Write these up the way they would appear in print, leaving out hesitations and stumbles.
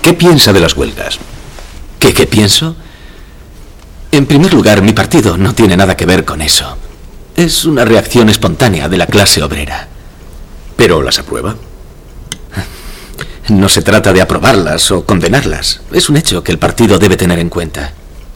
¿Qué piensa de las huelgas? ¿Qué pienso? En primer lugar, mi partido no tiene nada que ver con eso. Es una reacción espontánea de la clase obrera. ¿Pero las aprueba? No se trata de aprobarlas o condenarlas. Es un hecho que el partido debe tener en cuenta.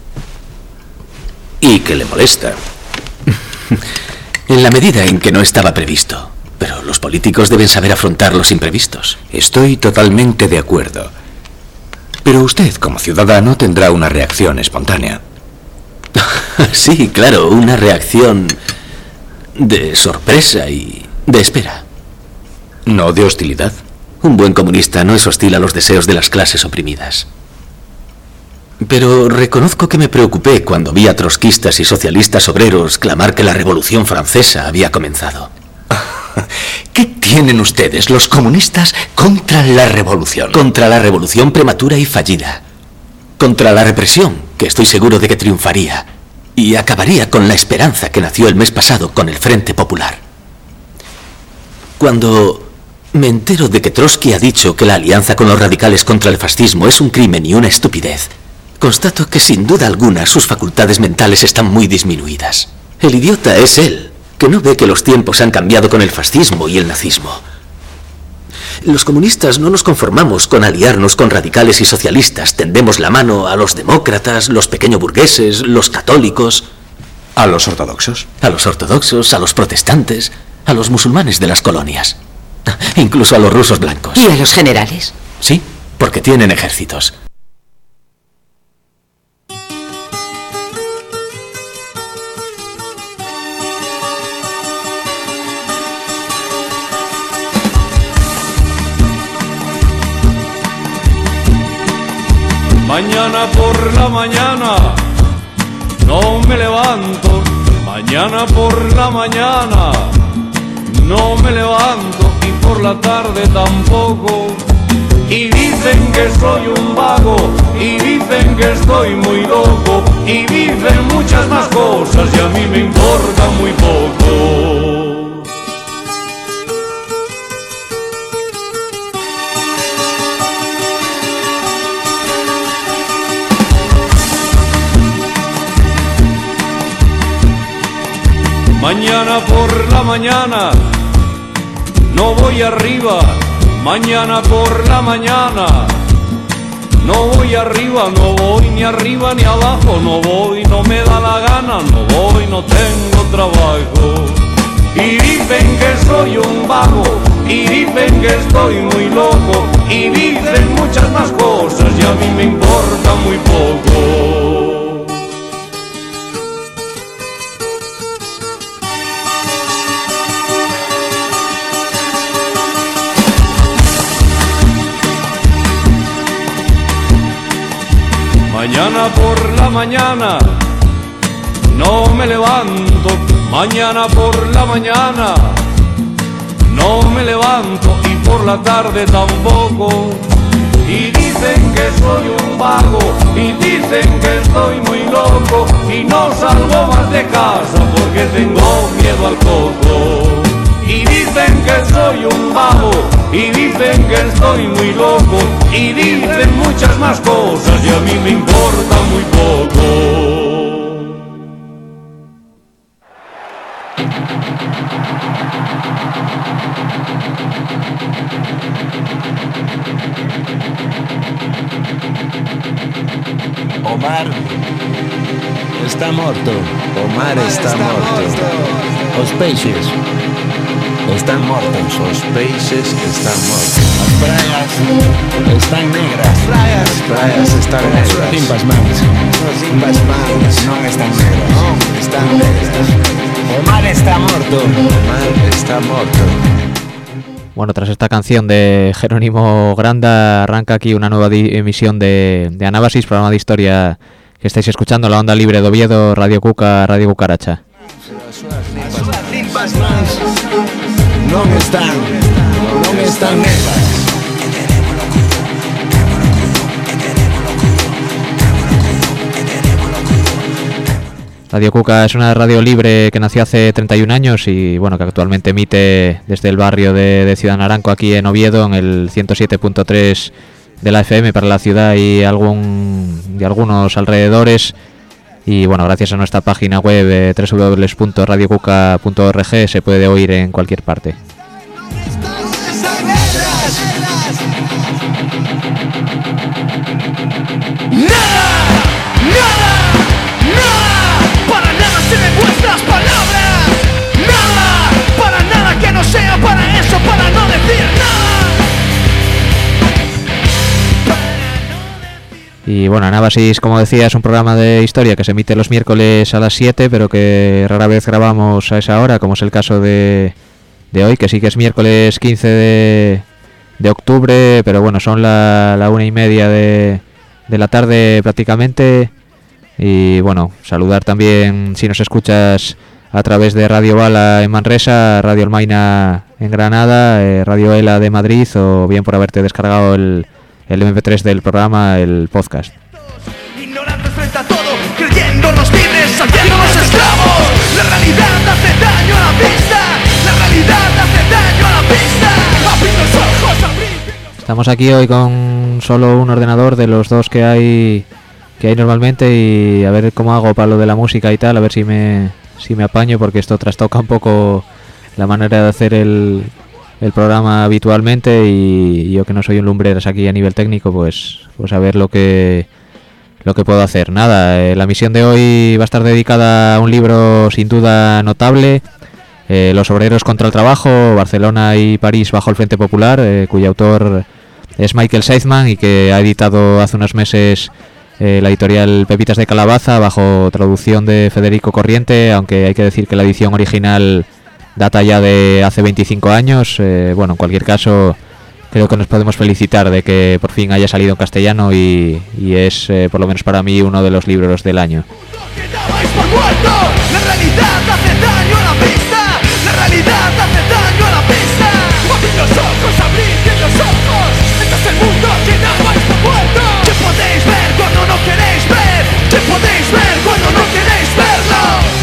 ¿Y que le molesta? En la medida en que no estaba previsto. Pero los políticos deben saber afrontar los imprevistos. Estoy totalmente de acuerdo. Pero usted, como ciudadano, tendrá una reacción espontánea. Sí, claro, una reacción de sorpresa y de espera. ¿No de hostilidad? Un buen comunista no es hostil a los deseos de las clases oprimidas. Pero reconozco que me preocupé cuando vi a trotskistas y socialistas obreros clamar que la Revolución Francesa había comenzado. ¿Qué tienen ustedes, los comunistas, contra la revolución? Contra la revolución prematura y fallida. Contra la represión, que estoy seguro de que triunfaría. Y acabaría con la esperanza que nació el mes pasado con el Frente Popular. Cuando me entero de que Trotsky ha dicho que la alianza con los radicales contra el fascismo es un crimen y una estupidez, constato que sin duda alguna sus facultades mentales están muy disminuidas. El idiota es él, que no ve que los tiempos han cambiado con el fascismo y el nazismo. Los comunistas no nos conformamos con aliarnos con radicales y socialistas. Tendemos la mano a los demócratas, los pequeñoburgueses, los católicos. ¿A los ortodoxos? A los ortodoxos, a los protestantes, a los musulmanes de las colonias. Incluso a los rusos blancos. ¿Y a los generales? Sí, porque tienen ejércitos. Mañana por la mañana no me levanto, mañana por la mañana no me levanto y por la tarde tampoco. Y dicen que soy un vago, y dicen que estoy muy loco, y dicen muchas más cosas y a mí me importa muy poco. Mañana por la mañana no voy arriba, mañana por la mañana no voy arriba, no voy ni arriba ni abajo, no voy, no me da la gana, no voy, no tengo trabajo. Y dicen que soy un vago, y dicen que estoy muy loco, y dicen muchas más cosas y a mí me importa muy poco. Mañana por la mañana no me levanto, mañana por la mañana no me levanto y por la tarde tampoco. Y dicen que soy un vago, y dicen que estoy muy loco, y no salgo más de casa porque tengo miedo al coco. Y dicen que soy un vago, y dicen que estoy muy loco, y dicen muchas más cosas y a mí me importa muy poco. Omar está morto. Omar está morto. Os peixes están mortos. Os peixes están mortos. As praias están negras. As praias están negras. Limpas mans. Limpas mans non están negras. Non están negras. Omar está morto. Omar está morto. Bueno, tras esta canción de Jerónimo Granda arranca aquí una nueva emisión de Anábasis, programa de historia que estáis escuchando en la onda libre de Oviedo, Radio Cuca, Radio Cucaracha. Non están negras. Radio Cuca es una radio libre que nació hace 31 años y bueno, que actualmente emite desde el barrio de Ciudad Naranco aquí en Oviedo en el 107.3 de la FM para la ciudad y algunos alrededores. Y bueno, gracias a nuestra página web www.radiocuca.org se puede oír en cualquier parte. Para nada sirven vuestras palabras. Nada, para nada que no sea para eso, para no decir nada. Y bueno, Anábasis, como decía, es un programa de historia que se emite los miércoles a las 7, pero que rara vez grabamos a esa hora, como es el caso de hoy, que sí que es miércoles 15 de octubre, pero bueno, son la 1:30 de la tarde prácticamente. Y bueno, saludar también, si nos escuchas a través de Radio Bala en Manresa, Radio Almaina en Granada, Radio Ela de Madrid, o bien por haberte descargado el MP3 del programa, el podcast. Ignorantes frente a todo, creyéndonos libres, haciéndonos esclavos. La realidad hace daño a la vista. La realidad hace daño a la vista. Abrid los ojos, abrid. Estamos aquí hoy con solo un ordenador de los dos que hay normalmente, y a ver cómo hago para lo de la música y tal, a ver si me apaño, porque esto trastoca un poco la manera de hacer el programa habitualmente, y yo que no soy un lumbreras aquí a nivel técnico, pues a ver lo que puedo hacer. Nada, la misión de hoy va a estar dedicada a un libro sin duda notable, Los obreros contra el trabajo, Barcelona y París bajo el Frente Popular, cuyo autor es Michael Seidman y que ha editado hace unos meses la editorial Pepitas de Calabaza bajo traducción de Federico Corriente, aunque hay que decir que la edición original data ya de hace 25 años. Bueno, en cualquier caso, creo que nos podemos felicitar de que por fin haya salido en castellano y es, por lo menos para mí, uno de los libros del año. La realidad hace daño a la vista. La realidad hace daño a la vista. Abrid los ojos, abrid los ojos. Este es el mundo que no está muerto. ¿Qué podéis ver cuando no queréis ver? ¿Qué podéis ver cuando no queréis verlo?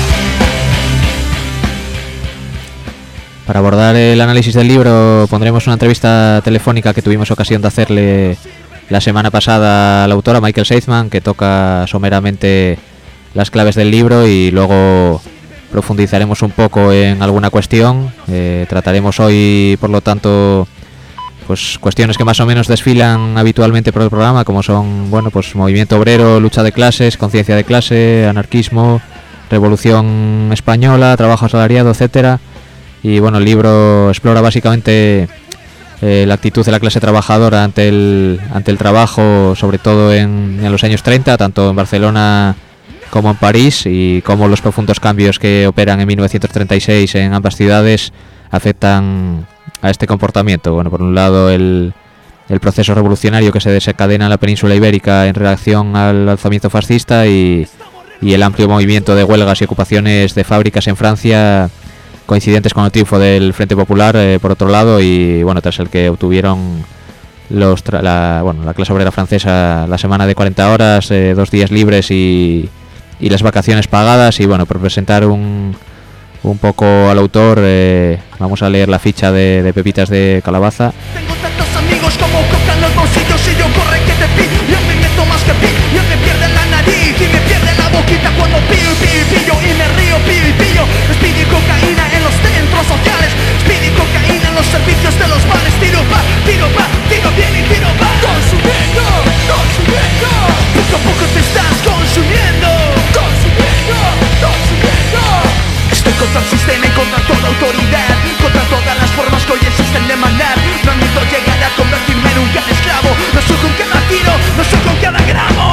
Para abordar el análisis del libro pondremos una entrevista telefónica que tuvimos ocasión de hacerle la semana pasada a la autora Michael Seidman, que toca someramente las claves del libro, y luego profundizaremos un poco en alguna cuestión. Trataremos hoy, por lo tanto, pues cuestiones que más o menos desfilan habitualmente por el programa, como son, bueno, pues movimiento obrero, lucha de clases, conciencia de clase, anarquismo, revolución española, trabajo asalariado, etcétera. Y bueno, el libro explora básicamente la actitud de la clase trabajadora ante el trabajo, sobre todo en los años 30, tanto en Barcelona como en París, y cómo los profundos cambios que operan en 1936 en ambas ciudades afectan a este comportamiento. Bueno, por un lado el proceso revolucionario que se desencadena en la península ibérica en reacción al alzamiento fascista, y el amplio movimiento de huelgas y ocupaciones de fábricas en Francia, coincidentes con el triunfo del Frente Popular, por otro lado, y bueno, tras el que obtuvieron la clase obrera francesa la semana de 40 horas, 2 días libres y las vacaciones pagadas. Y bueno, por presentar un poco al autor, vamos a leer la ficha de Pepitas de Calabaza. Tengo tantos amigos como coca en los bolsillos, y yo corre que te pillo. Yo me meto más que pillo, yo me pierde la nariz y me pierde la boquita cuando pillo y pillo y pillo, y me río, pillo y pillo. Speed y cocaína en los centros sociales, speed y cocaína en los servicios de los bares. Tiro bien y tiro va. Consumiendo, consumiendo. Poco a poco te estás consumiendo. Consumiendo, consumiendo. Estoy contra el sistema y contra toda autoridad, contra todas las formas que hoy existen de mandar. No admito llegar a convertirme en un gran esclavo. No soy con cada tiro, no soy con cada gramo.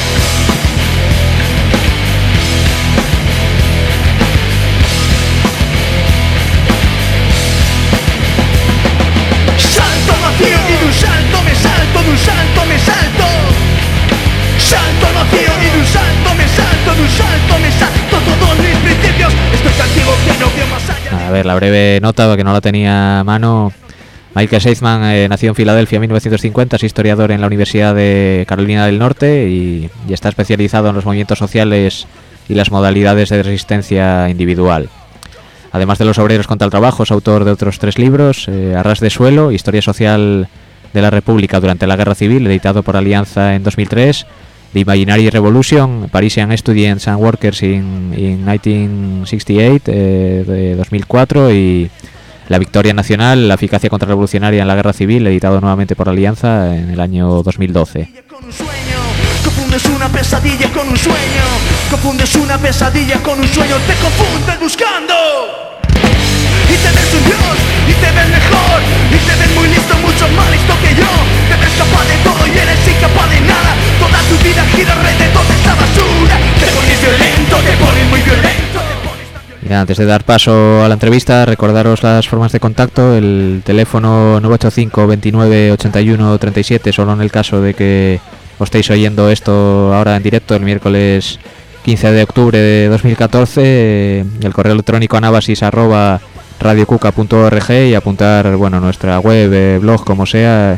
Salto vacío y de un salto me salto, de un salto me salto. Salto vacío y de un salto me salto, de un salto me salto. Todos mis principios, estoy tan ciego que no veo más allá. A ver, la breve nota, porque no la tenía a mano. Michael Seidman nació en Filadelfia en 1950, es historiador en la Universidad de Carolina del Norte y está especializado en los movimientos sociales y las modalidades de resistencia individual. Además de Los obreros contra el trabajo, es autor de otros 3 libros, A ras de suelo, Historia social de la República durante la Guerra Civil, editado por Alianza en 2003, The Imaginary Revolution, Parisian Students and Workers in 1968, de 2004, y La Victoria Nacional, la eficacia contrarrevolucionaria en la Guerra Civil, editado nuevamente por Alianza en el año 2012. Confundes una pesadilla con un sueño, confundes una pesadilla con un sueño, te confundes buscando. Y te ves un dios, y te ves mejor, y te ves muy listo, mucho más listo que yo. Te ves capaz de todo y eres incapaz de nada. Toda tu vida gira alrededor de esta basura. Te pones violento, te pones muy violento. Y nada, antes de dar paso a la entrevista, recordaros las formas de contacto. El teléfono 985 29 81 37, solo en el caso de que os estéis oyendo esto ahora en directo, el miércoles 15 de octubre de 2014. El correo electrónico anabasis@radiocuca.org y apuntar, bueno, nuestra web, blog, como sea,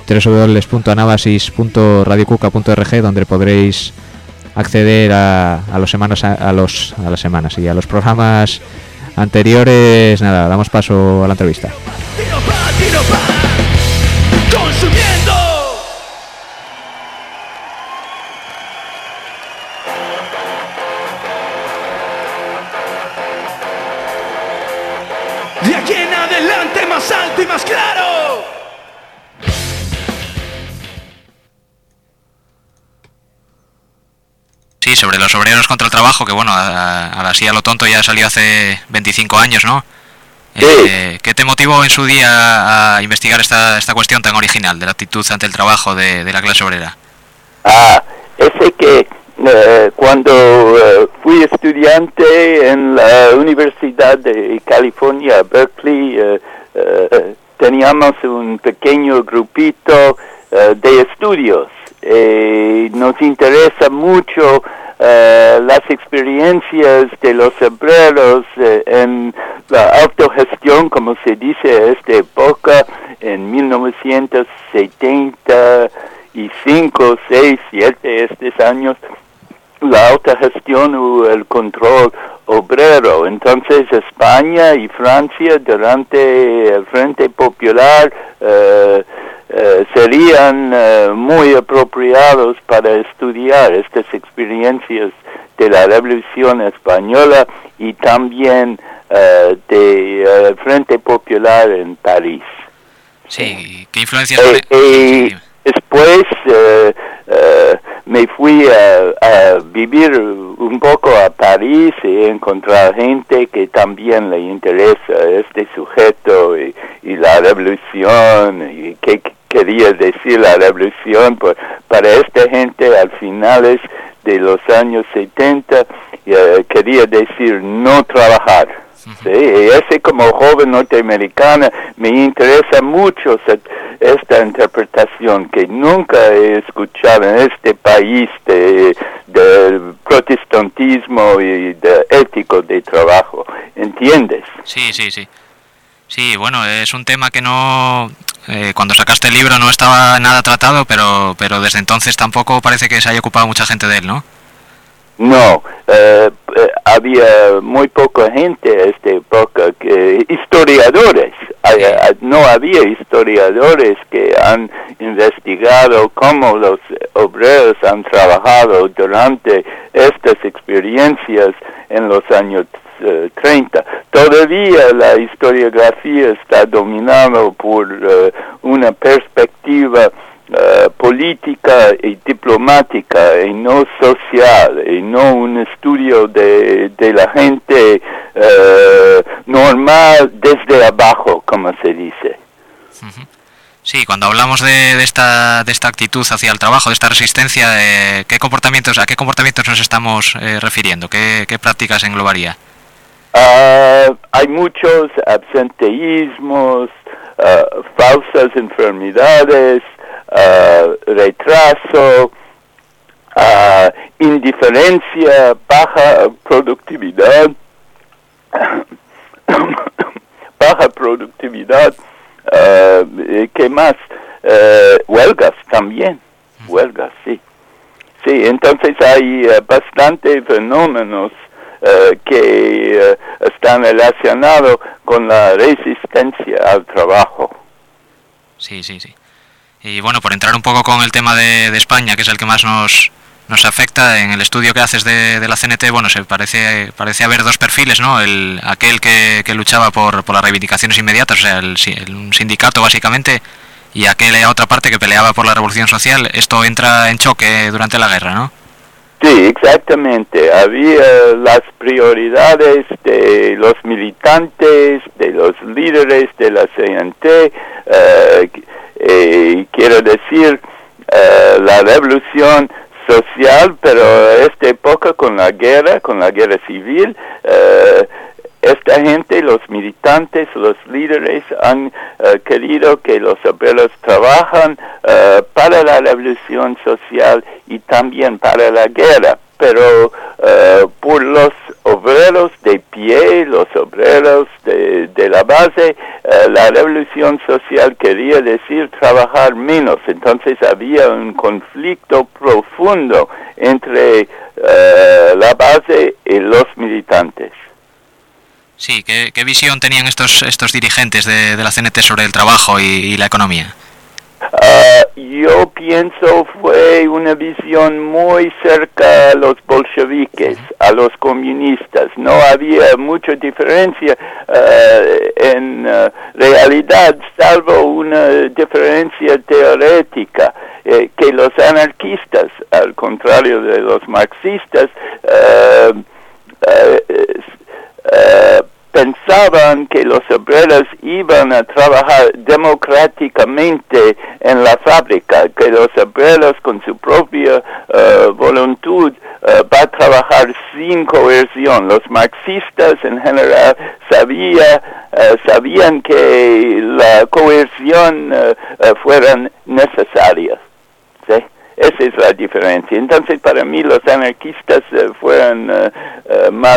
www.anabasis.radiocuca.org, donde podréis acceder a los programas anteriores. Nada, damos paso a la entrevista. Tiro pa, consumiendo. De aquí en adelante más alto y más claro. Sí, sobre los obreros contra el trabajo, que bueno, así a lo tonto ya salió hace 25 años, ¿no? Sí. ¿Qué te motivó en su día a investigar esta cuestión tan original de la actitud ante el trabajo de la clase obrera? Ese que cuando fui estudiante en la Universidad de California, Berkeley, teníamos un pequeño grupito de estudios. Nos interesa mucho las experiencias de los obreros en la autogestión, como se dice a esta época, en 1975, 6, 7, estos años, la autogestión o el control obrero. Entonces España y Francia durante el Frente Popular serían muy apropiados para estudiar estas experiencias de la Revolución Española y también del Frente Popular en París. Sí, ¿qué influencias? Después me fui a vivir un poco a París y encontrar gente que también le interesa este sujeto y la revolución y qué quería decir la revolución. Para esta gente al finales de los años 70 quería decir no trabajar. Sí, y ese como joven norteamericana me interesa mucho esta interpretación que nunca he escuchado en este país del protestantismo y de ético de trabajo. ¿Entiendes? Sí. Sí, bueno, es un tema que no... cuando sacaste el libro no estaba nada tratado, pero desde entonces tampoco parece que se haya ocupado mucha gente de él, ¿no? No, había muy poca gente en esta época, historiadores, no había historiadores que han investigado cómo los obreros han trabajado durante estas experiencias en los años 30. Todavía la historiografía está dominada por una perspectiva política y diplomática y no social y no un estudio de la gente normal desde abajo, como se dice. Sí, cuando hablamos de esta actitud hacia el trabajo, de esta resistencia, ¿a qué comportamientos nos estamos refiriendo? ¿Qué prácticas englobaría? Hay muchos absenteísmos, falsas enfermedades, retraso, indiferencia, baja productividad, ¿qué más? Huelgas también, huelgas, sí. Sí, entonces hay bastantes fenómenos que están relacionados con la resistencia al trabajo. Sí. Y bueno, por entrar un poco con el tema de España, que es el que más nos afecta, en el estudio que haces de la CNT, bueno, parece haber dos perfiles, ¿no? Aquel que luchaba por las reivindicaciones inmediatas, o sea, un sindicato básicamente, y aquella otra parte que peleaba por la revolución social. Esto entra en choque durante la guerra, ¿no? Sí, exactamente. Había las prioridades de los militantes, de los líderes de la CNT, quiero decir, la revolución social, pero esta época con la guerra civil, esta gente, los militantes, los líderes han querido que los obreros trabajan para la revolución social y también para la guerra, pero por los obreros de pie, los obreros de la base, la revolución social quería decir trabajar menos. Entonces había un conflicto profundo entre la base y los militantes. Sí, ¿qué visión tenían estos dirigentes de la CNT sobre el trabajo y la economía? Yo pienso fue una visión muy cerca a los bolcheviques, a los comunistas. No había mucha diferencia en realidad, salvo una diferencia teórica, que los anarquistas, al contrario de los marxistas, pensaban que los obreros iban a trabajar democráticamente en la fábrica, que los obreros con su propia voluntad va a trabajar sin coerción. Los marxistas en general sabían que la coerción fueran necesarias, ¿sí? Esa es la diferencia. Entonces, para mí, los anarquistas fueron más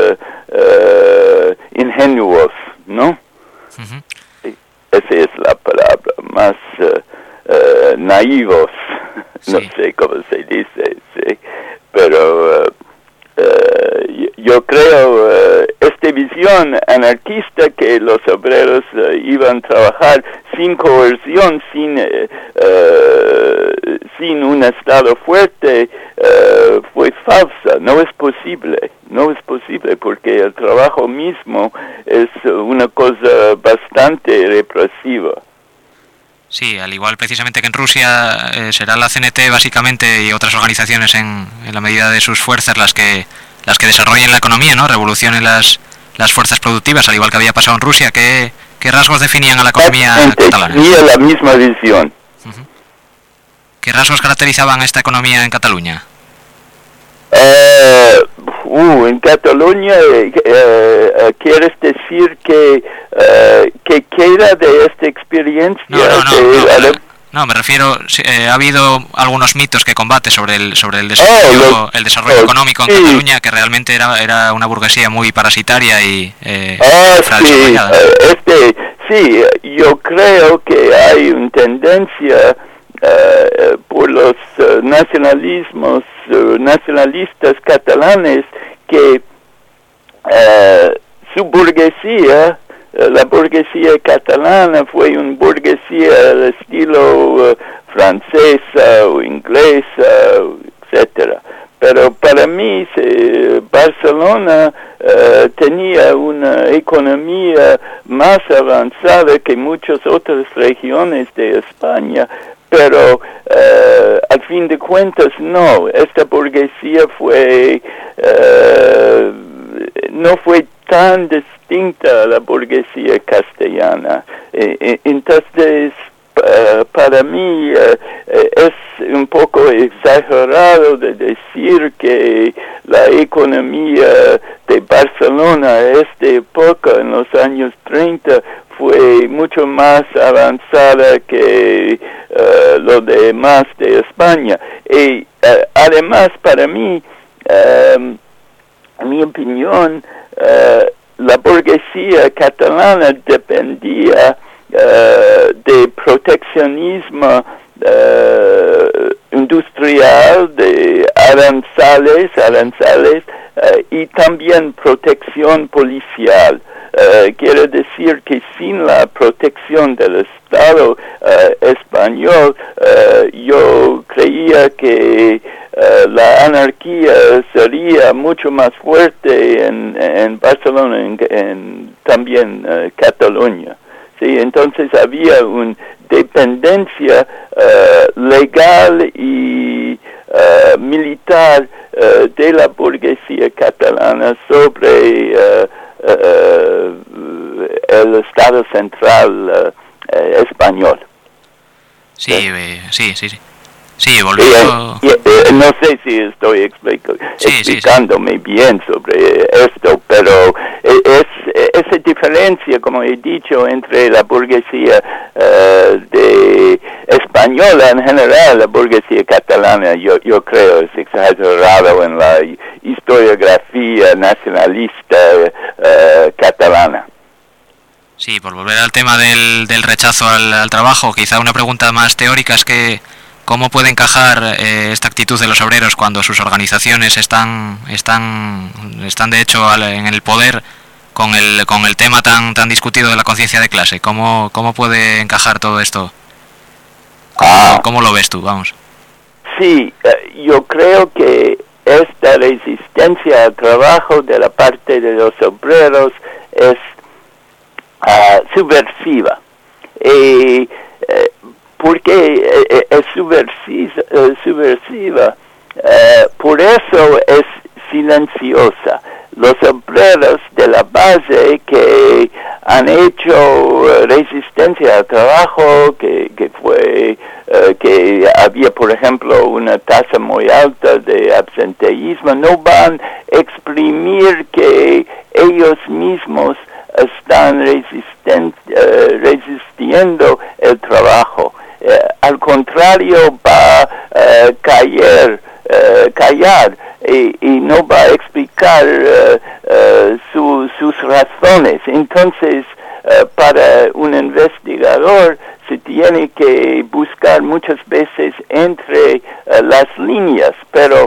ingenuos, ¿no? Uh-huh. Sí, esa es la palabra, más naivos, sí. No sé cómo se dice, sí. Pero yo creo esta visión anarquista que los obreros iban a trabajar sin coerción, sin un Estado fuerte, fue falsa. No es posible porque el trabajo mismo es una cosa bastante represiva. Sí, al igual precisamente que en Rusia, será la CNT básicamente y otras organizaciones en la medida de sus fuerzas las que desarrollen la economía, ¿no? Revolucionen las fuerzas productivas, al igual que había pasado en Rusia. ¿Qué rasgos definían a la economía catalana? Tenía la misma visión. Uh-huh. ¿Qué rasgos caracterizaban a esta economía en Cataluña? En Cataluña, ¿quieres decir que queda de esta experiencia? No, me refiero, ha habido algunos mitos que combate sobre el desarrollo, el desarrollo económico en Cataluña, que realmente era una burguesía muy parasitaria y infradesarrollada. Sí, yo creo que hay una tendencia por los nacionalistas catalanes que su burguesía, la burguesía catalana fue una burguesía de estilo francesa o inglesa, etcétera. Pero para mí Barcelona tenía una economía más avanzada que muchas otras regiones de España, pero al fin de cuentas no. Esta burguesía no fue tan distinta a la burguesía castellana. Entonces, para mí es un poco exagerado de decir que la economía de Barcelona en esta época, en los años 30, fue mucho más avanzada que lo demás de España. Y además, para mí, en mi opinión, la burguesía catalana dependía de proteccionismo industrial, de aranceles y también protección policial. quiere decir que sin la protección del Estado español, yo creía que la anarquía sería mucho más fuerte en Barcelona, también Cataluña. Sí, entonces había una dependencia legal y militar de la burguesía catalana sobre el Estado central español. Sí, sí, volviendo... no sé si estoy explicándome bien sobre esto, pero esa diferencia, como he dicho, entre la burguesía española en general, la burguesía catalana, yo creo es exagerado en la historiografía nacionalista catalana. Sí, por volver al tema del rechazo al trabajo, quizá una pregunta más teórica es que ¿cómo puede encajar esta actitud de los obreros cuando sus organizaciones están de hecho en el poder con el tema tan discutido de la conciencia de clase? ¿Cómo puede encajar todo esto? ¿Cómo lo ves tú? Vamos. Sí, yo creo que esta resistencia al trabajo de la parte de los obreros es subversiva. Porque es subversiva, por eso es silenciosa. Los obreros de la base que han hecho resistencia al trabajo, que había, por ejemplo, una tasa muy alta de absenteísmo, no van a exprimir que ellos mismos están resistiendo el trabajo. Al contrario, va a callar y no va a explicar sus razones. Entonces, para un investigador se tiene que buscar muchas veces entre las líneas, pero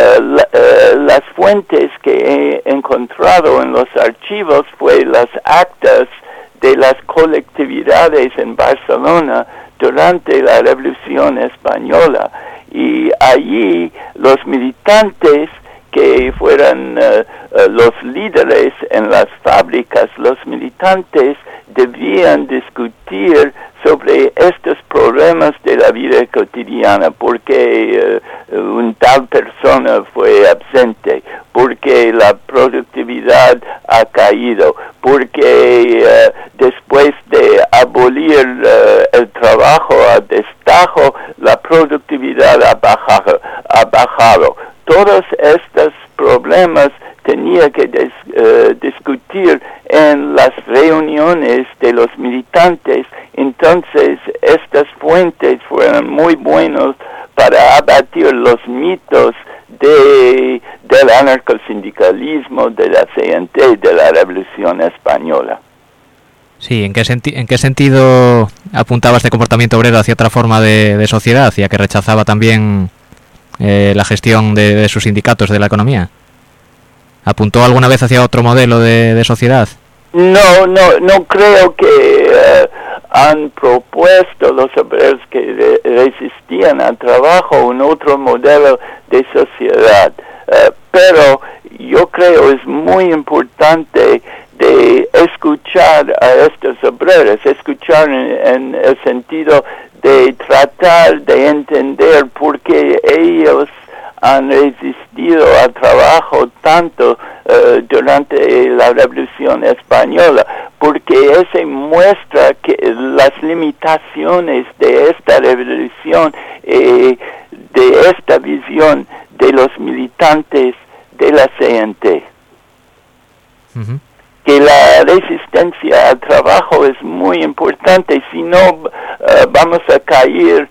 las fuentes que he encontrado en los archivos fue las actas de las colectividades en Barcelona durante la Revolución Española, y allí los militantes que fueran los líderes en las fábricas, los militantes debían discutir sobre estos problemas de la vida cotidiana, porque un tal persona fue absente, porque la productividad ha caído, porque después de abolir el trabajo a destajo, la productividad ha bajado. Todos estos problemas tenía que discutir en las reuniones de los militantes. Entonces estas fuentes fueron muy buenos para abatir los mitos del anarcosindicalismo, de la CNT, de la Revolución Española. Sí, ¿en qué sentido apuntaba este comportamiento obrero hacia otra forma de sociedad, ya que rechazaba también la gestión de sus sindicatos de la economía? ¿Apuntó alguna vez hacia otro modelo de sociedad? No creo que han propuesto los obreros que resistían al trabajo un otro modelo de sociedad, pero yo creo es muy importante de escuchar a estos obreros, escuchar en el sentido de tratar de entender por qué ellos han resistido al trabajo tanto durante la Revolución Española, porque eso muestra que las limitaciones de esta revolución, de esta visión de los militantes de la CNT. Uh-huh. Que la resistencia al trabajo es muy importante, si no vamos a caer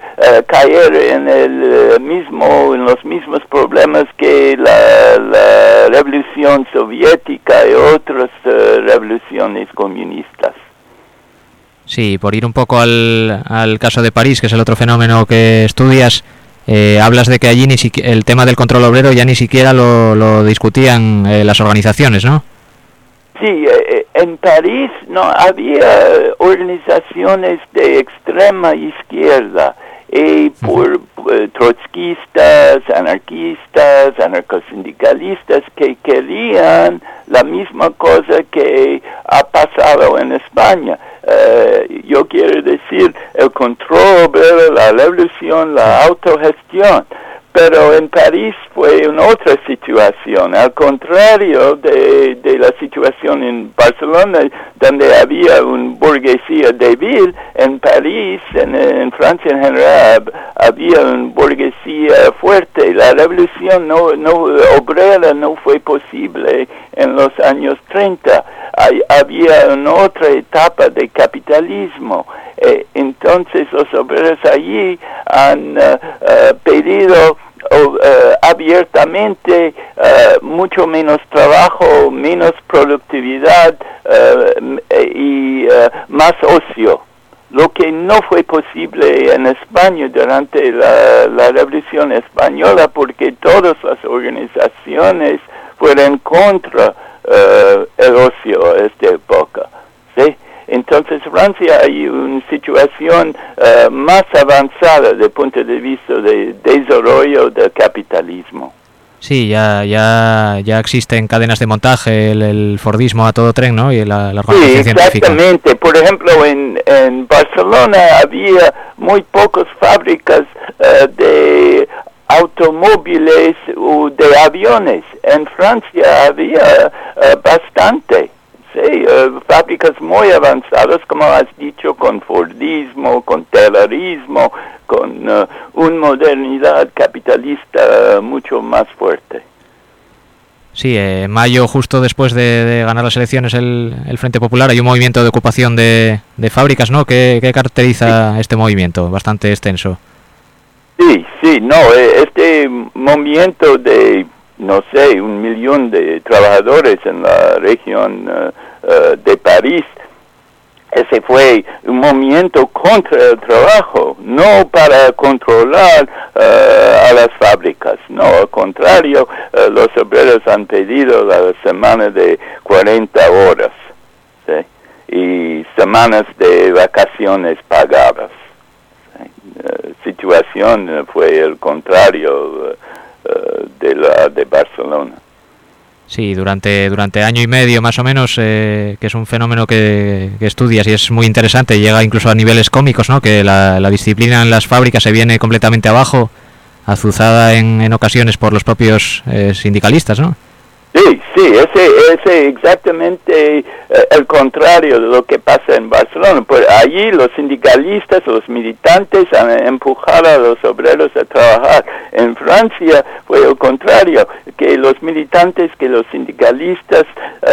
en los mismos problemas que la revolución soviética y otras revoluciones comunistas. Sí, por ir un poco al caso de París, que es el otro fenómeno que estudias, hablas de que allí el tema del control obrero ya ni siquiera lo discutían las organizaciones, ¿no? Sí, en París no había organizaciones de extrema izquierda, por trotskistas, anarcosindicalistas que querían la misma cosa que ha pasado en España. Yo quiero decir el control, la revolución, la autogestión. Pero en París fue una otra situación, al contrario de la situación en Barcelona, donde había una burguesía débil. En París, en Francia en general, había una burguesía fuerte. La revolución obrera no fue posible en los años 30. Había una otra etapa de capitalismo. Entonces los obreros allí han pedido abiertamente mucho menos trabajo, menos productividad y más ocio, lo que no fue posible en España durante la Revolución Española, porque todas las organizaciones fueron contra el ocio en esta época, ¿sí? Entonces, Francia hay una situación más avanzada desde el punto de vista de desarrollo del capitalismo. Sí, ya existen cadenas de montaje, el Fordismo a todo tren, ¿no? Y la organización científica. Exactamente. Por ejemplo, en Barcelona había muy pocas fábricas de automóviles o de aviones. En Francia había bastante. Sí, fábricas muy avanzadas, como has dicho, con Fordismo, con Taylorismo, con una modernidad capitalista mucho más fuerte. Sí, en mayo, justo después de ganar las elecciones el Frente Popular, hay un movimiento de ocupación de fábricas, ¿no? ¿Qué caracteriza este movimiento? Bastante extenso. Sí, este movimiento de, no sé, 1 millón de trabajadores en la región de París. Ese fue un movimiento contra el trabajo, no para controlar a las fábricas, no, al contrario, los obreros han pedido la semana de 40 horas, ¿sí? Y semanas de vacaciones pagadas. Situación fue el contrario de Barcelona. Sí, durante año y medio más o menos, que es un fenómeno que estudias y es muy interesante, llega incluso a niveles cómicos, ¿no? Que la disciplina en las fábricas se viene completamente abajo, azuzada en ocasiones por los propios sindicalistas, ¿no? Sí, ese exactamente el contrario de lo que pasa en Barcelona. Pues allí los sindicalistas, los militantes han empujado a los obreros a trabajar. En Francia fue el contrario, que los militantes, que los sindicalistas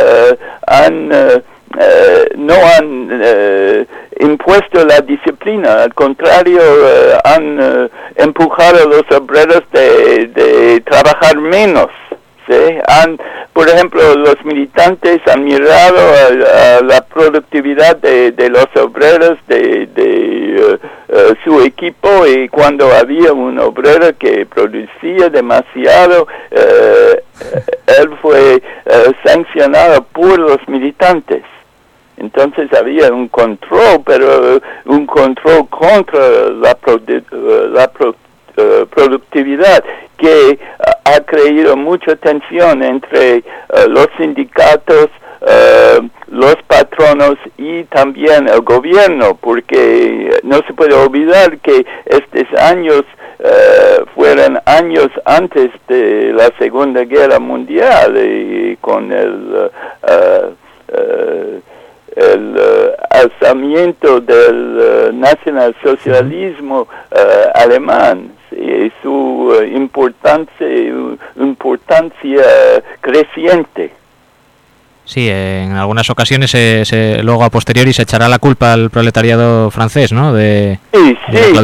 no han impuesto la disciplina, al contrario, han empujado a los obreros de trabajar menos. ¿Sí? Por ejemplo, los militantes han mirado a la productividad de los obreros de su equipo, y cuando había un obrero que producía demasiado, él fue sancionado por los militantes. Entonces había un control, pero un control contra la productividad, que ha creado mucha tensión entre los sindicatos, los patronos y también el gobierno, porque no se puede olvidar que estos años fueron años antes de la Segunda Guerra Mundial, y con el alzamiento del nacionalsocialismo alemán, y su importancia creciente. Sí, en algunas ocasiones luego a posteriori se echará la culpa al proletariado francés, ¿no? Sí,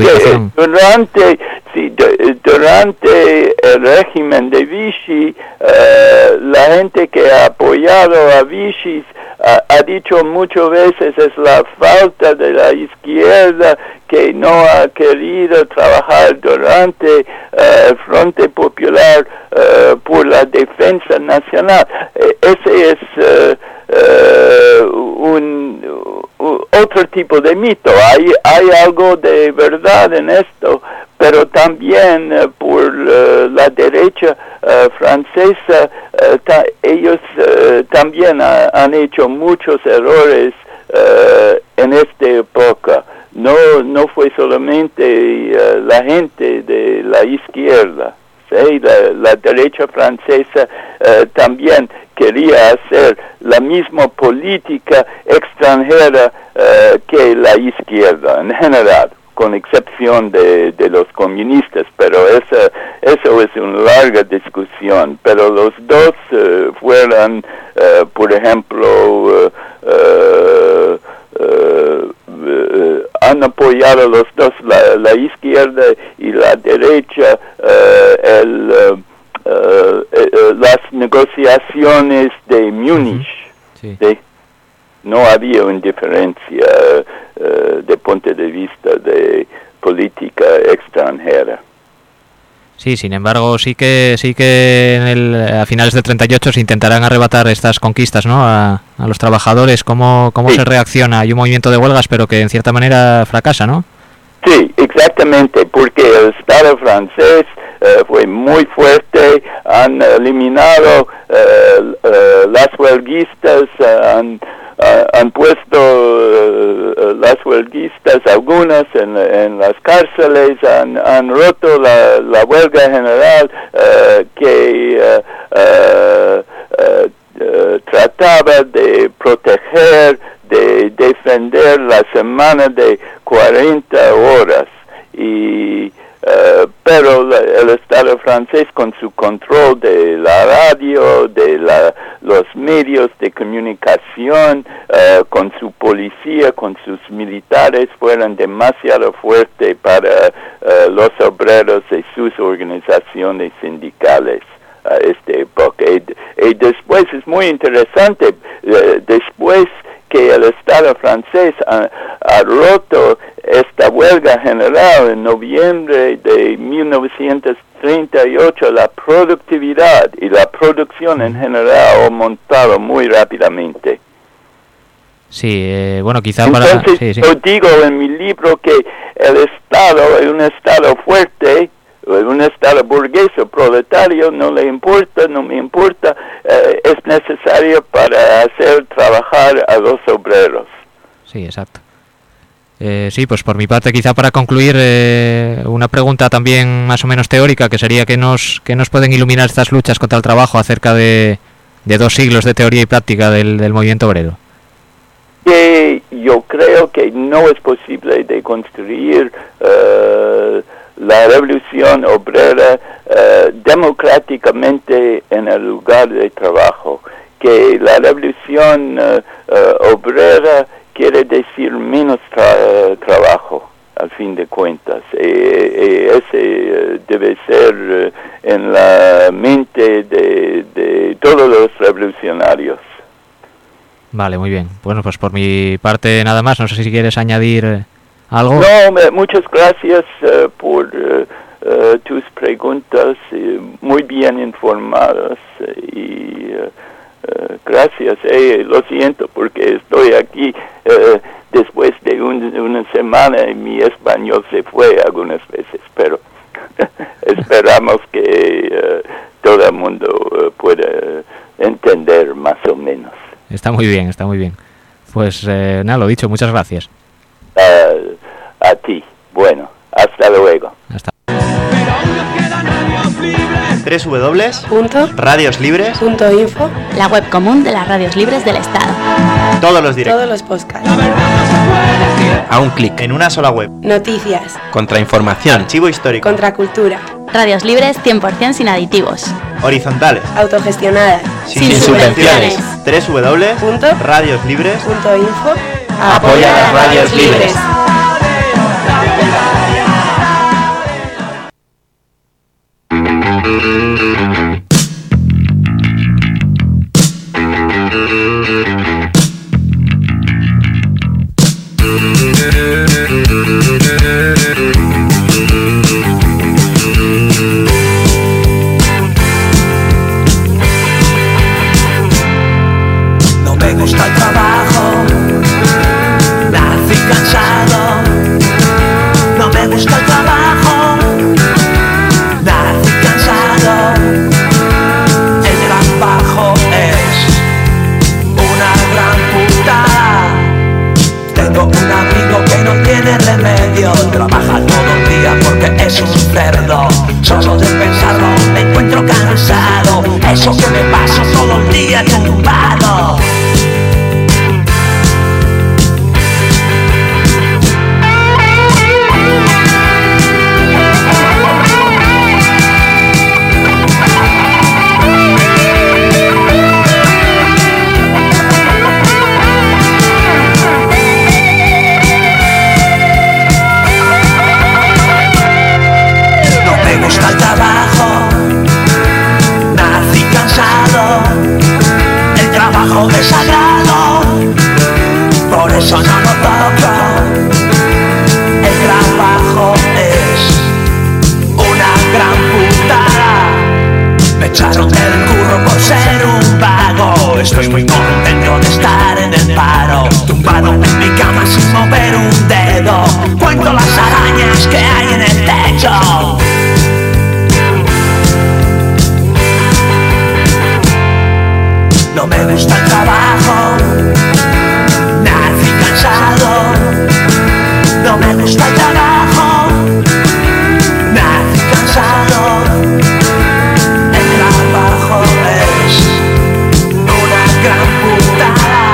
durante el régimen de Vichy, la gente que ha apoyado a Vichy ha dicho muchas veces es la falta de la izquierda que no ha querido trabajar durante el Frente Popular por la defensa nacional. Ese es otro tipo de mito. Hay algo de verdad en esto, pero también por la derecha francesa, ellos también han hecho muchos errores en esta época. No fue solamente la gente de la izquierda. ¿Sí? La derecha francesa también quería hacer la misma política extranjera que la izquierda en general, con excepción de los comunistas, pero eso es una larga discusión. Pero los dos fueron, por ejemplo, han apoyado los dos, la izquierda y la derecha, las negociaciones de Múnich. Sí. ¿Sí? No había una diferencia de punto de vista de política extranjera. Sí, sin embargo, sí que a finales del 38 se intentarán arrebatar estas conquistas, ¿no? A los trabajadores. ¿Cómo Sí. se reacciona? Hay un movimiento de huelgas, pero que en cierta manera fracasa, ¿no? Sí, exactamente, porque el Estado francés fue muy fuerte, han eliminado las huelguistas, han puesto las huelguistas algunas en las cárceles, han roto la huelga general que trataba de proteger, de defender la semana de 40 horas. Pero el Estado francés, con su control de la radio, de los medios de comunicación, con su policía, con sus militares, fueron demasiado fuertes para los obreros y sus organizaciones sindicales a esta época. Y después es muy interesante, después que el Estado francés ha roto esta huelga general en noviembre de 1938, la productividad y la producción en general ha aumentado muy rápidamente. Sí, bueno, quizá Entonces, Sí, sí. yo digo en mi libro que el Estado es un Estado fuerte, un Estado burgués o proletario, no me importa, es necesario para hacer trabajar a los obreros. Sí, exacto. Sí, pues por mi parte, quizá para concluir, una pregunta también más o menos teórica, que sería ¿qué nos pueden iluminar estas luchas contra el trabajo acerca de 2 siglos de teoría y práctica del movimiento obrero? Que yo creo que no es posible de construir la revolución obrera democráticamente en el lugar de trabajo, que la revolución obrera quiere decir menos trabajo, al fin de cuentas. Ese debe ser en la mente de todos los revolucionarios. Vale, muy bien. Bueno, pues por mi parte nada más. No sé si quieres añadir algo. No, muchas gracias por tus preguntas, muy bien informadas, y gracias. Lo siento porque estoy aquí después de una semana y mi español se fue algunas veces, pero esperamos que todo el mundo pueda entender más o menos. Está muy bien, está muy bien. Pues nada, lo dicho, muchas gracias. A ti. Bueno, hasta luego. Hasta. www.radioslibres.info, la web común de las radios libres del Estado. Todos los directos, todos los podcasts, A un clic. en una sola web. Noticias, Contrainformación. archivo histórico, contracultura, Radios libres 100% sin aditivos. horizontales, autogestionadas, Sin subvenciones. www.radioslibres.info. Apoya las radios libres. No me Solo de pensarlo me encuentro cansado. Eso que me paso todo el día tumbado. El trabajo, nací cansado, el trabajo es sagrado, por eso no lo toco. El trabajo es una gran putada. Me echaron del curro por ser un vago. Estoy muy contento de estar en el paro, tumbado en mi cama sin mover un dedo. Cuento las arañas que hay en el techo. No me gusta el trabajo, nací cansado. No me gusta el trabajo, nací cansado. El trabajo es una gran putada.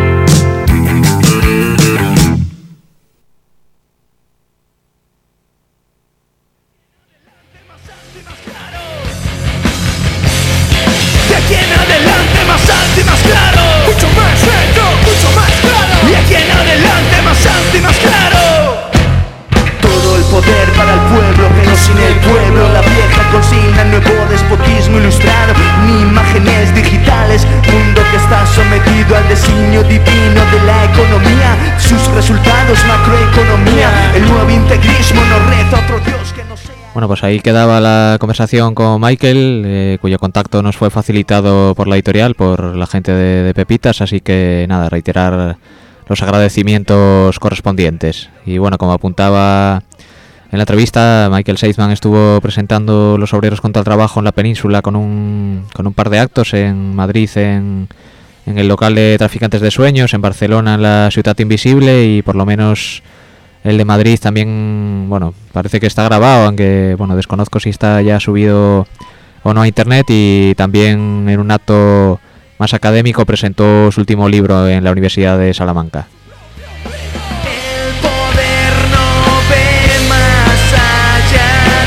De aquí en adelante más alto y más claro, mucho más alto, mucho más claro. Y aquí en adelante más alto y más claro. Todo el poder para el pueblo, pero sin el pueblo. La vieja consigna, el nuevo despotismo ilustrado, ni imágenes digitales. Mundo que está sometido al designio divino de la economía, sus resultados macroeconomía. El nuevo integrismo nos reza otro Dios que no sea. Bueno, pues ahí quedaba la conversación con Michael, cuyo contacto nos fue facilitado por la editorial, por la gente de Pepitas, así que nada, reiterar los agradecimientos correspondientes. Y bueno, como apuntaba en la entrevista, Michael Seidman estuvo presentando Los obreros contra el trabajo en la península con un par de actos en Madrid, en el local de Traficantes de Sueños, en Barcelona en la Ciudad Invisible, y por lo menos el de Madrid también, bueno, parece que está grabado, aunque bueno, desconozco si está ya subido o no a internet. Y también en un acto más académico presentó su último libro en la Universidad de Salamanca. El poder no ve más allá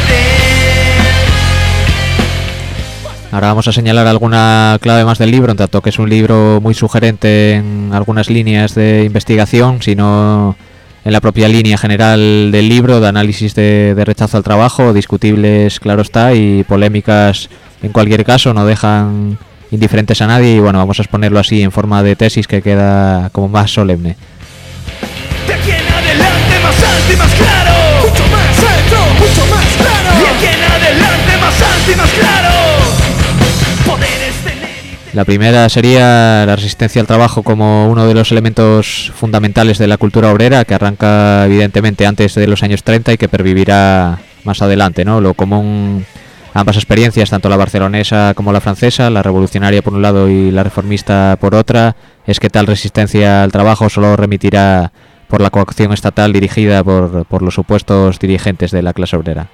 de... Ahora vamos a señalar alguna clave más del libro, en tanto que es un libro muy sugerente en algunas líneas de investigación, sino en la propia línea general del libro, de análisis de rechazo al trabajo, discutibles, claro está, y polémicas en cualquier caso, no dejan indiferentes a nadie. Y bueno, vamos a exponerlo así en forma de tesis que queda como más solemne. De aquí en adelante más alto y más claro, mucho más alto, mucho más claro. De aquí en adelante más alto y más claro. Poderes tener. La primera sería la resistencia al trabajo como uno de los elementos fundamentales de la cultura obrera, que arranca evidentemente antes de los años 30 y que pervivirá más adelante, ¿no? Lo común a ambas experiencias, tanto la barcelonesa como la francesa, la revolucionaria por un lado y la reformista por otra, es que tal resistencia al trabajo solo remitirá por la coacción estatal dirigida por los supuestos dirigentes de la clase obrera.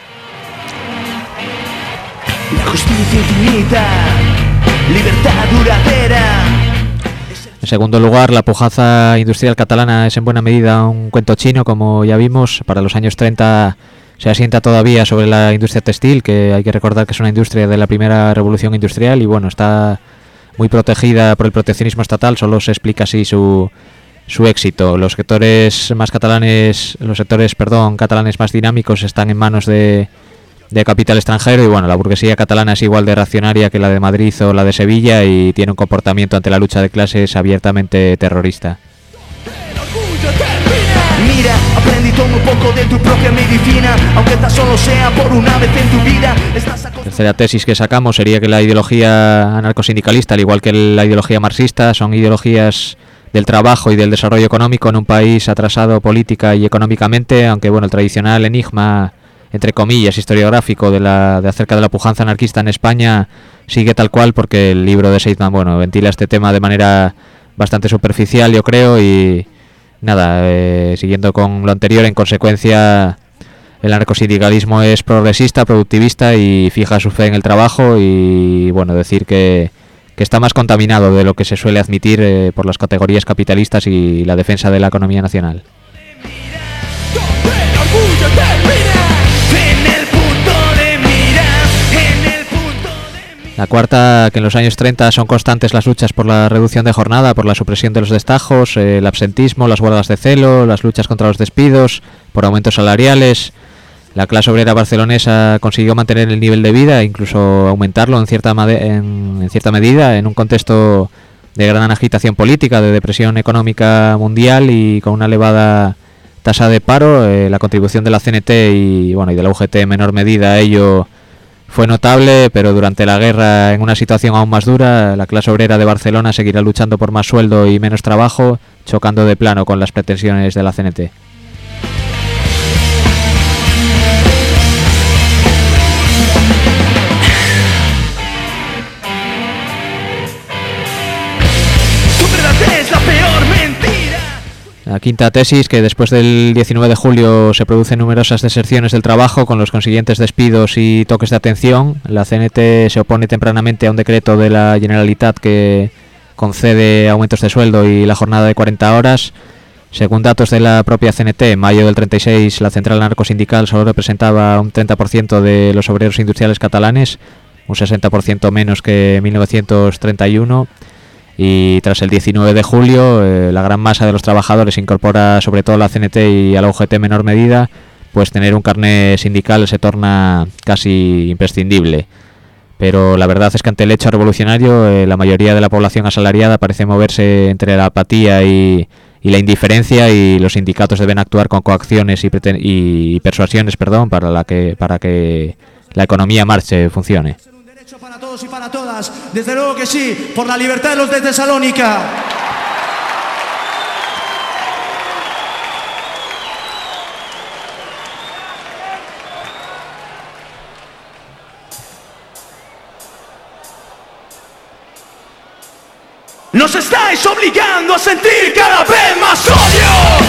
La justicia infinita, libertad duradera. En segundo lugar, la pujanza industrial catalana es en buena medida un cuento chino, como ya vimos. Para los años 30 se asienta todavía sobre la industria textil, que hay que recordar que es una industria de la primera revolución industrial y bueno, está muy protegida por el proteccionismo estatal. Solo se explica así su éxito. Los sectores catalanes más dinámicos están en manos de capital extranjero, y bueno, la burguesía catalana es igual de reaccionaria que la de Madrid o la de Sevilla, y tiene un comportamiento ante la lucha de clases abiertamente terrorista. Mira, aprendí todo un poco de tu propia medicina, aunque tan solo sea por una vez en tu vida. La tercera tesis que sacamos sería que la ideología anarcosindicalista, al igual que la ideología marxista, son ideologías del trabajo y del desarrollo económico en un país atrasado política y económicamente, aunque bueno, el tradicional enigma, entre comillas, historiográfico de acerca de la pujanza anarquista en España sigue tal cual, porque el libro de Seidman, bueno, ventila este tema de manera bastante superficial, yo creo. Y nada, siguiendo con lo anterior, en consecuencia El anarcosindicalismo es progresista, productivista y fija su fe en el trabajo y, bueno, decir que está más contaminado de lo que se suele admitir por las categorías capitalistas y la defensa de la economía nacional. La cuarta, que en los años 30 son constantes las luchas por la reducción de jornada, por la supresión de los destajos, el absentismo, las huelgas de celo, las luchas contra los despidos, por aumentos salariales. La clase obrera barcelonesa consiguió mantener el nivel de vida e incluso aumentarlo en cierta medida en un contexto de gran agitación política, de depresión económica mundial y con una elevada tasa de paro. La contribución de la CNT y de la UGT en menor medida a ello fue notable, pero durante la guerra, en una situación aún más dura, la clase obrera de Barcelona seguirá luchando por más sueldo y menos trabajo, chocando de plano con las pretensiones de la CNT. La quinta tesis, que después del 19 de julio se producen numerosas deserciones del trabajo con los consiguientes despidos y toques de atención. La CNT se opone tempranamente a un decreto de la Generalitat que concede aumentos de sueldo y la jornada de 40 horas. Según datos de la propia CNT, en mayo del 36 la central anarcosindical solo representaba un 30% de los obreros industriales catalanes, un 60% menos que en 1931. Y tras el 19 de julio, la gran masa de los trabajadores incorpora sobre todo a la CNT y a la UGT en menor medida, pues tener un carné sindical se torna casi imprescindible. Pero la verdad es que ante el hecho revolucionario, la mayoría de la población asalariada parece moverse entre la apatía y la indiferencia, y los sindicatos deben actuar con coacciones y persuasiones, para que la economía marche, funcione. Para todos y para todas, desde luego que sí, por la libertad de los de Tesalónica. Nos estáis obligando a sentir cada vez más odio.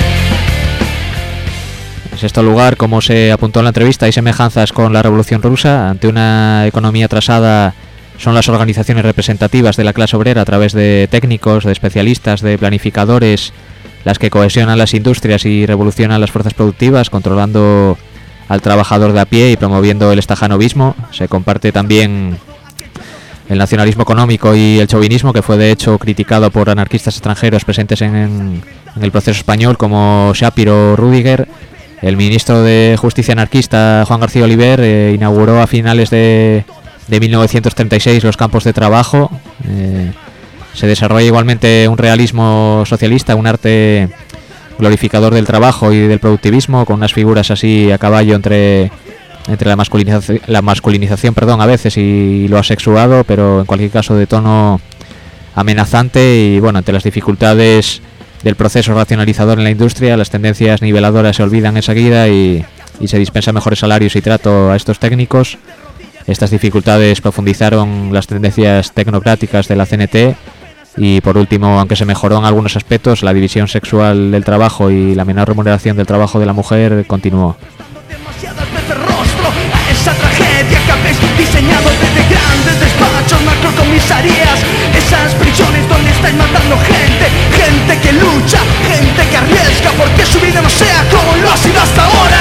En sexto lugar, como se apuntó en la entrevista, hay semejanzas con la Revolución Rusa. Ante una economía atrasada, son las organizaciones representativas de la clase obrera a través de técnicos, de especialistas, de planificadores, las que cohesionan las industrias y revolucionan las fuerzas productivas, controlando al trabajador de a pie y promoviendo el estajanovismo. Se comparte también el nacionalismo económico y el chauvinismo, que fue de hecho criticado por anarquistas extranjeros presentes en el proceso español como Shapiro o Rüdiger. El ministro de Justicia anarquista, Juan García Oliver, inauguró a finales de 1936 los campos de trabajo. Se desarrolla igualmente un realismo socialista, un arte glorificador del trabajo y del productivismo, con unas figuras así a caballo entre la masculinización a veces y lo asexuado, pero en cualquier caso de tono amenazante. Y ante las dificultades del proceso racionalizador en la industria, las tendencias niveladoras se olvidan enseguida y se dispensan mejores salarios y trato a estos técnicos. Estas dificultades profundizaron las tendencias tecnocráticas de la CNT y, por último, aunque se mejoró en algunos aspectos, la división sexual del trabajo y la menor remuneración del trabajo de la mujer continuó. Demasiadas veces rostro a esa tragedia que habéis diseñado desde grandes despachos, macrocomisarías, esas prisiones donde estáis matando gente que lucha, gente que arriesga porque su vida no sea como lo ha sido hasta ahora.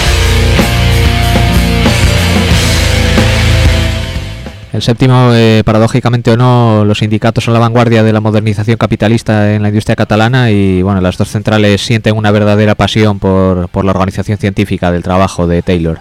El séptimo, paradójicamente o no, los sindicatos son la vanguardia de la modernización capitalista en la industria catalana y las dos centrales sienten una verdadera pasión por la organización científica del trabajo de Taylor.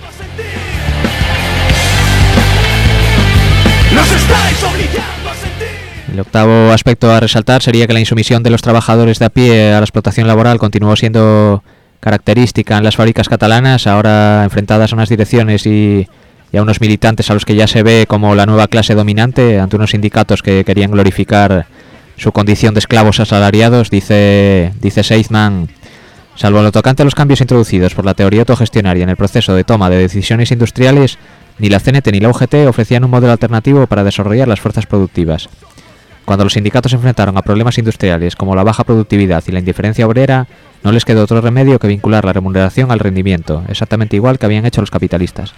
Nos estáis obligando a sentir. El octavo aspecto a resaltar sería que la insumisión de los trabajadores de a pie a la explotación laboral continuó siendo característica en las fábricas catalanas, ahora enfrentadas a unas direcciones y a unos militantes a los que ya se ve como la nueva clase dominante, ante unos sindicatos que querían glorificar su condición de esclavos asalariados. Dice Seidman: salvo lo tocante a los cambios introducidos por la teoría autogestionaria en el proceso de toma de decisiones industriales, ni la CNT ni la UGT ofrecían un modelo alternativo para desarrollar las fuerzas productivas. Cuando los sindicatos se enfrentaron a problemas industriales como la baja productividad y la indiferencia obrera, no les quedó otro remedio que vincular la remuneración al rendimiento, exactamente igual que habían hecho los capitalistas.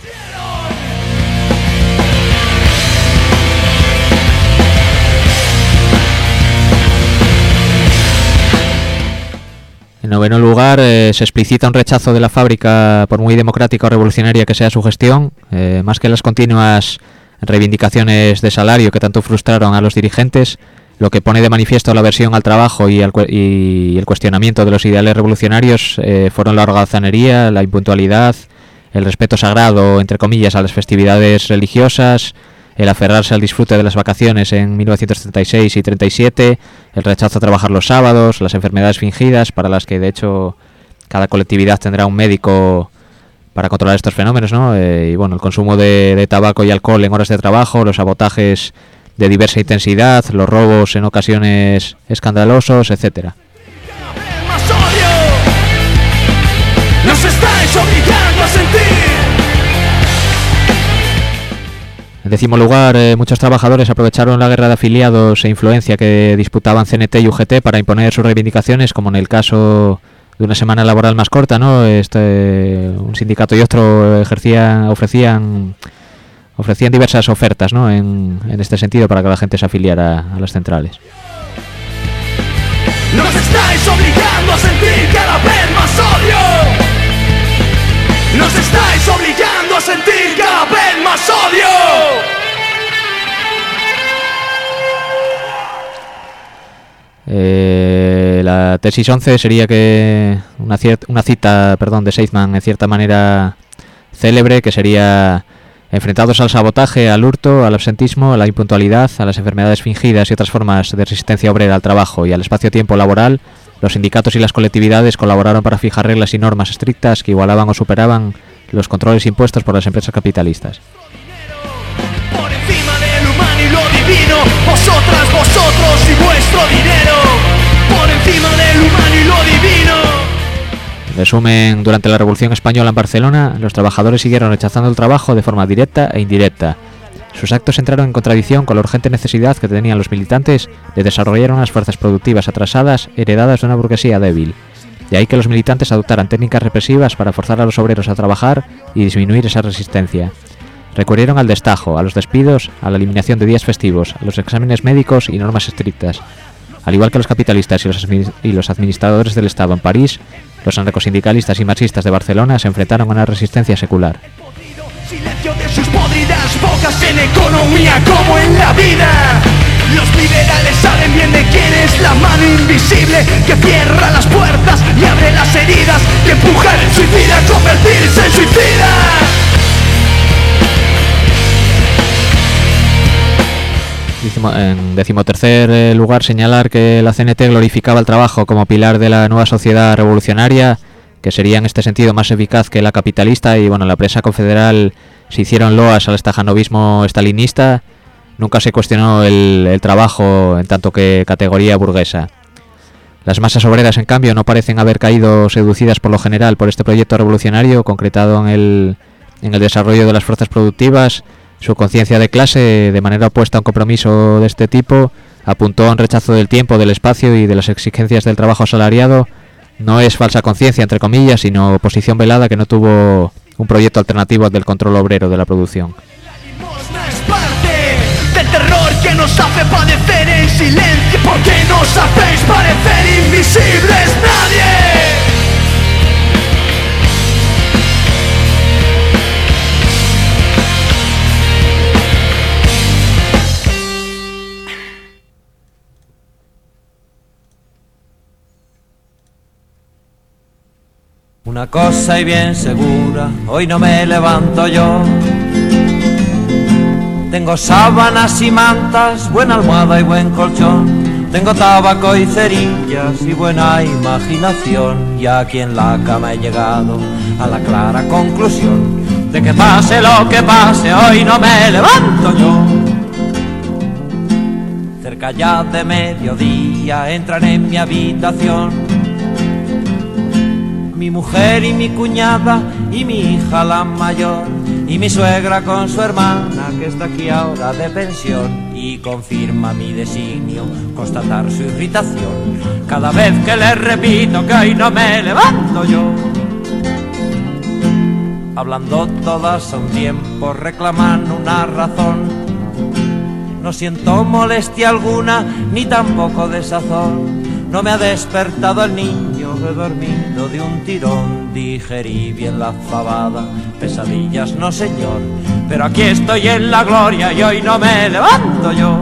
En noveno lugar, se explicita un rechazo de la fábrica, por muy democrática o revolucionaria que sea su gestión, más que las continuas reivindicaciones de salario que tanto frustraron a los dirigentes. Lo que pone de manifiesto la aversión al trabajo y el cuestionamiento de los ideales revolucionarios fueron la holgazanería, la impuntualidad, el respeto sagrado, entre comillas, a las festividades religiosas, el aferrarse al disfrute de las vacaciones en 1936 y 37, el rechazo a trabajar los sábados, las enfermedades fingidas, para las que de hecho cada colectividad tendrá un médico para controlar estos fenómenos, ¿no? Y bueno, el consumo de tabaco y alcohol en horas de trabajo, los sabotajes de diversa intensidad, los robos en ocasiones escandalosos, etcétera. Nos estáis obligando a sentir. En décimo lugar, muchos trabajadores aprovecharon la guerra de afiliados e influencia que disputaban CNT y UGT para imponer sus reivindicaciones, como en el caso de una semana laboral más corta, ¿no? Un sindicato y otro ofrecían diversas ofertas, ¿no? en este sentido, para que la gente se afiliara a las centrales. Nos estáis obligando a sentir cada vez más odio. Nos estáis obligando a sentir cada vez más odio. La tesis 11 sería que una cita de Seidman en cierta manera célebre, que sería: enfrentados al sabotaje, al hurto, al absentismo, a la impuntualidad, a las enfermedades fingidas y otras formas de resistencia obrera al trabajo y al espacio-tiempo laboral, los sindicatos y las colectividades colaboraron para fijar reglas y normas estrictas que igualaban o superaban los controles impuestos por las empresas capitalistas. Por encima del humano y lo divino, vosotras, vosotros y vuestro dinero. Por encima del humano y lo divino. En resumen, durante la Revolución Española en Barcelona, los trabajadores siguieron rechazando el trabajo de forma directa e indirecta. Sus actos entraron en contradicción con la urgente necesidad que tenían los militantes de desarrollar unas fuerzas productivas atrasadas heredadas de una burguesía débil. De ahí que los militantes adoptaran técnicas represivas para forzar a los obreros a trabajar y disminuir esa resistencia. Recurrieron al destajo, a los despidos, a la eliminación de días festivos, a los exámenes médicos y normas estrictas. Al igual que los capitalistas y los administradores del Estado en París, los anarcosindicalistas y marxistas de Barcelona se enfrentaron a una resistencia secular. Silencio de sus podridas bocas en economía como en la vida. Los liberales saben bien de quién es la mano invisible que cierra las puertas y abre las heridas, que empuja al suicida a convertirse en suicida. En decimotercer lugar, señalar que la CNT glorificaba el trabajo como pilar de la nueva sociedad revolucionaria, que sería en este sentido más eficaz que la capitalista, y bueno, en la prensa confederal se hicieron loas al estajanovismo estalinista. Nunca se cuestionó el trabajo en tanto que categoría burguesa. Las masas obreras, en cambio, no parecen haber caído seducidas por lo general por este proyecto revolucionario concretado en el desarrollo de las fuerzas productivas. Su conciencia de clase, de manera opuesta a un compromiso de este tipo, apuntó a un rechazo del tiempo, del espacio y de las exigencias del trabajo asalariado. No es falsa conciencia, entre comillas, sino oposición velada que no tuvo un proyecto alternativo al del control obrero de la producción. Es parte del terror que nos hace padecer en silencio, porque nos hacéis parecer invisibles. Nadie. Una cosa y bien segura, hoy no me levanto yo. Tengo sábanas y mantas, buena almohada y buen colchón. Tengo tabaco y cerillas y buena imaginación. Y aquí en la cama he llegado a la clara conclusión de que pase lo que pase, hoy no me levanto yo. Cerca ya de mediodía entran en mi habitación mi mujer y mi cuñada y mi hija la mayor, y mi suegra con su hermana que está aquí ahora de pensión, y confirma mi designio constatar su irritación cada vez que le repito que hoy no me levanto yo. Hablando todas a un tiempo reclaman una razón, no siento molestia alguna ni tampoco desazón. No me ha despertado el niño, he dormido de un tirón, digerí bien la fabada, pesadillas no señor, pero aquí estoy en la gloria y hoy no me levanto yo.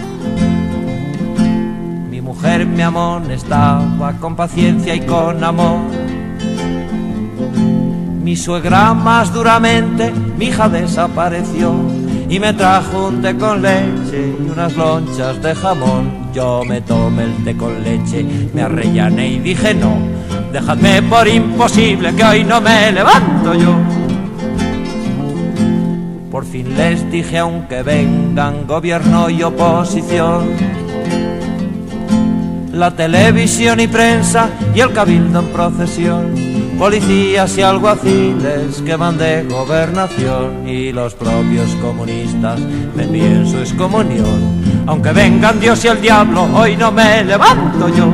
Mi mujer me amonestaba con paciencia y con amor, mi suegra más duramente, mi hija desapareció y me trajo un té con leche y unas lonchas de jamón. Yo me tomé el té con leche, me arrellané y dije no, dejadme por imposible que hoy no me levanto yo. Por fin les dije aunque vengan gobierno y oposición, la televisión y prensa y el cabildo en procesión, policías y alguaciles que van de gobernación, y los propios comunistas me piden su excomunión. Aunque vengan Dios y el diablo, hoy no me levanto yo.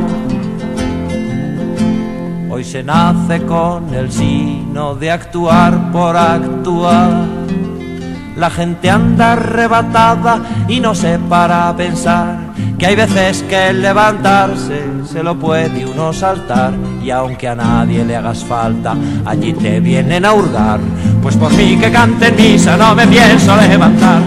Hoy se nace con el sino de actuar por actuar. La gente anda arrebatada y no se para a pensar que hay veces que el levantarse se lo puede uno saltar, y aunque a nadie le hagas falta, allí te vienen a hurgar. Pues por mí que cante en misa no me pienso levantar.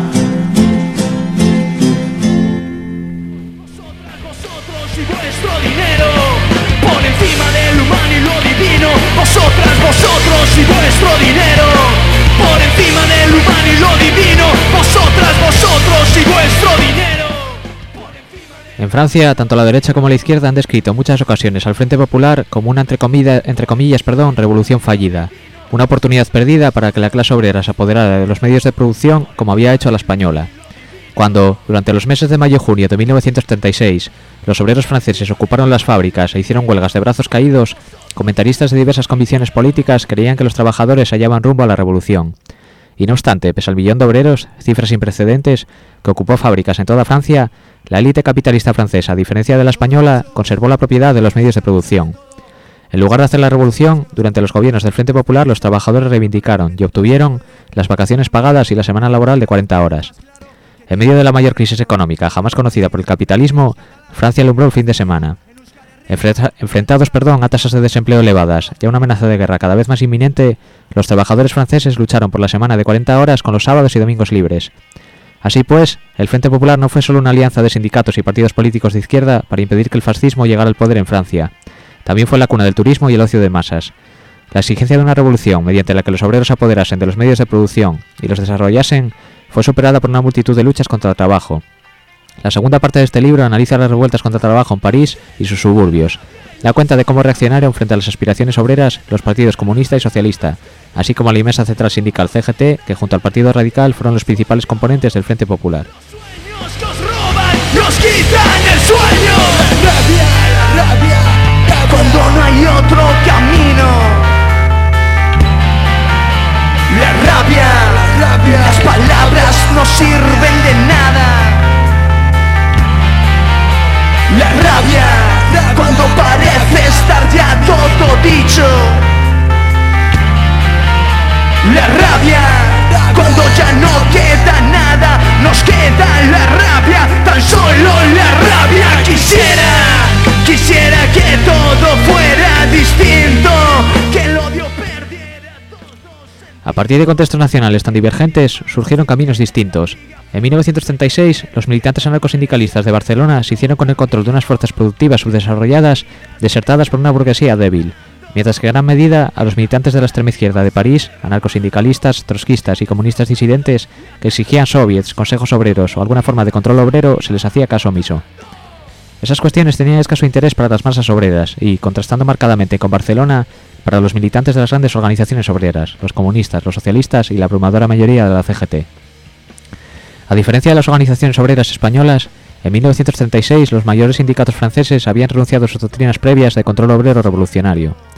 Vosotros y vuestro dinero, por encima del humano y lo divino. Vosotras, vosotros y vuestro dinero, por encima del humano y lo divino. Vosotras, vosotros y vuestro dinero. En Francia, tanto la derecha como la izquierda han descrito en muchas ocasiones al Frente Popular como una entre comillas, revolución fallida, una oportunidad perdida para que la clase obrera se apoderara de los medios de producción como había hecho la española. Cuando, durante los meses de mayo y junio de 1936, los obreros franceses ocuparon las fábricas e hicieron huelgas de brazos caídos, comentaristas de diversas convicciones políticas creían que los trabajadores se hallaban rumbo a la revolución. Y no obstante, pese al millón de obreros, cifras sin precedentes, que ocupó fábricas en toda Francia, la élite capitalista francesa, a diferencia de la española, conservó la propiedad de los medios de producción. En lugar de hacer la revolución, durante los gobiernos del Frente Popular los trabajadores reivindicaron y obtuvieron las vacaciones pagadas y la semana laboral de 40 horas. En medio de la mayor crisis económica jamás conocida por el capitalismo, Francia alumbró el fin de semana. Enfrentados a tasas de desempleo elevadas y a una amenaza de guerra cada vez más inminente, los trabajadores franceses lucharon por la semana de 40 horas con los sábados y domingos libres. Así pues, el Frente Popular no fue solo una alianza de sindicatos y partidos políticos de izquierda para impedir que el fascismo llegara al poder en Francia. También fue la cuna del turismo y el ocio de masas. La exigencia de una revolución mediante la que los obreros se apoderasen de los medios de producción y los desarrollasen fue superada por una multitud de luchas contra el trabajo. La segunda parte de este libro analiza las revueltas contra el trabajo en París y sus suburbios. Da cuenta de cómo reaccionaron frente a las aspiraciones obreras los partidos comunista y socialista, así como la inmensa central sindical CGT, que junto al Partido Radical fueron los principales componentes del Frente Popular. Nos quitan el sueño, la rabia, cuando no hay otro camino. La rabia, las palabras no sirven de nada. La rabia, cuando parece estar ya todo dicho. La rabia, cuando ya no queda nada, nos queda la rabia, tan solo la rabia. Quisiera que todo fuera distinto, que el odio perdiera todo. A partir de contextos nacionales tan divergentes, surgieron caminos distintos. En 1936, los militantes anarcosindicalistas de Barcelona se hicieron con el control de unas fuerzas productivas subdesarrolladas, desertadas por una burguesía débil, mientras que en gran medida a los militantes de la extrema izquierda de París, anarcosindicalistas, trotskistas y comunistas disidentes que exigían soviets, consejos obreros o alguna forma de control obrero, se les hacía caso omiso. Esas cuestiones tenían escaso interés para las masas obreras y, contrastando marcadamente con Barcelona, para los militantes de las grandes organizaciones obreras, los comunistas, los socialistas y la abrumadora mayoría de la CGT. A diferencia de las organizaciones obreras españolas, en 1936 los mayores sindicatos franceses habían renunciado a sus doctrinas previas de control obrero revolucionario.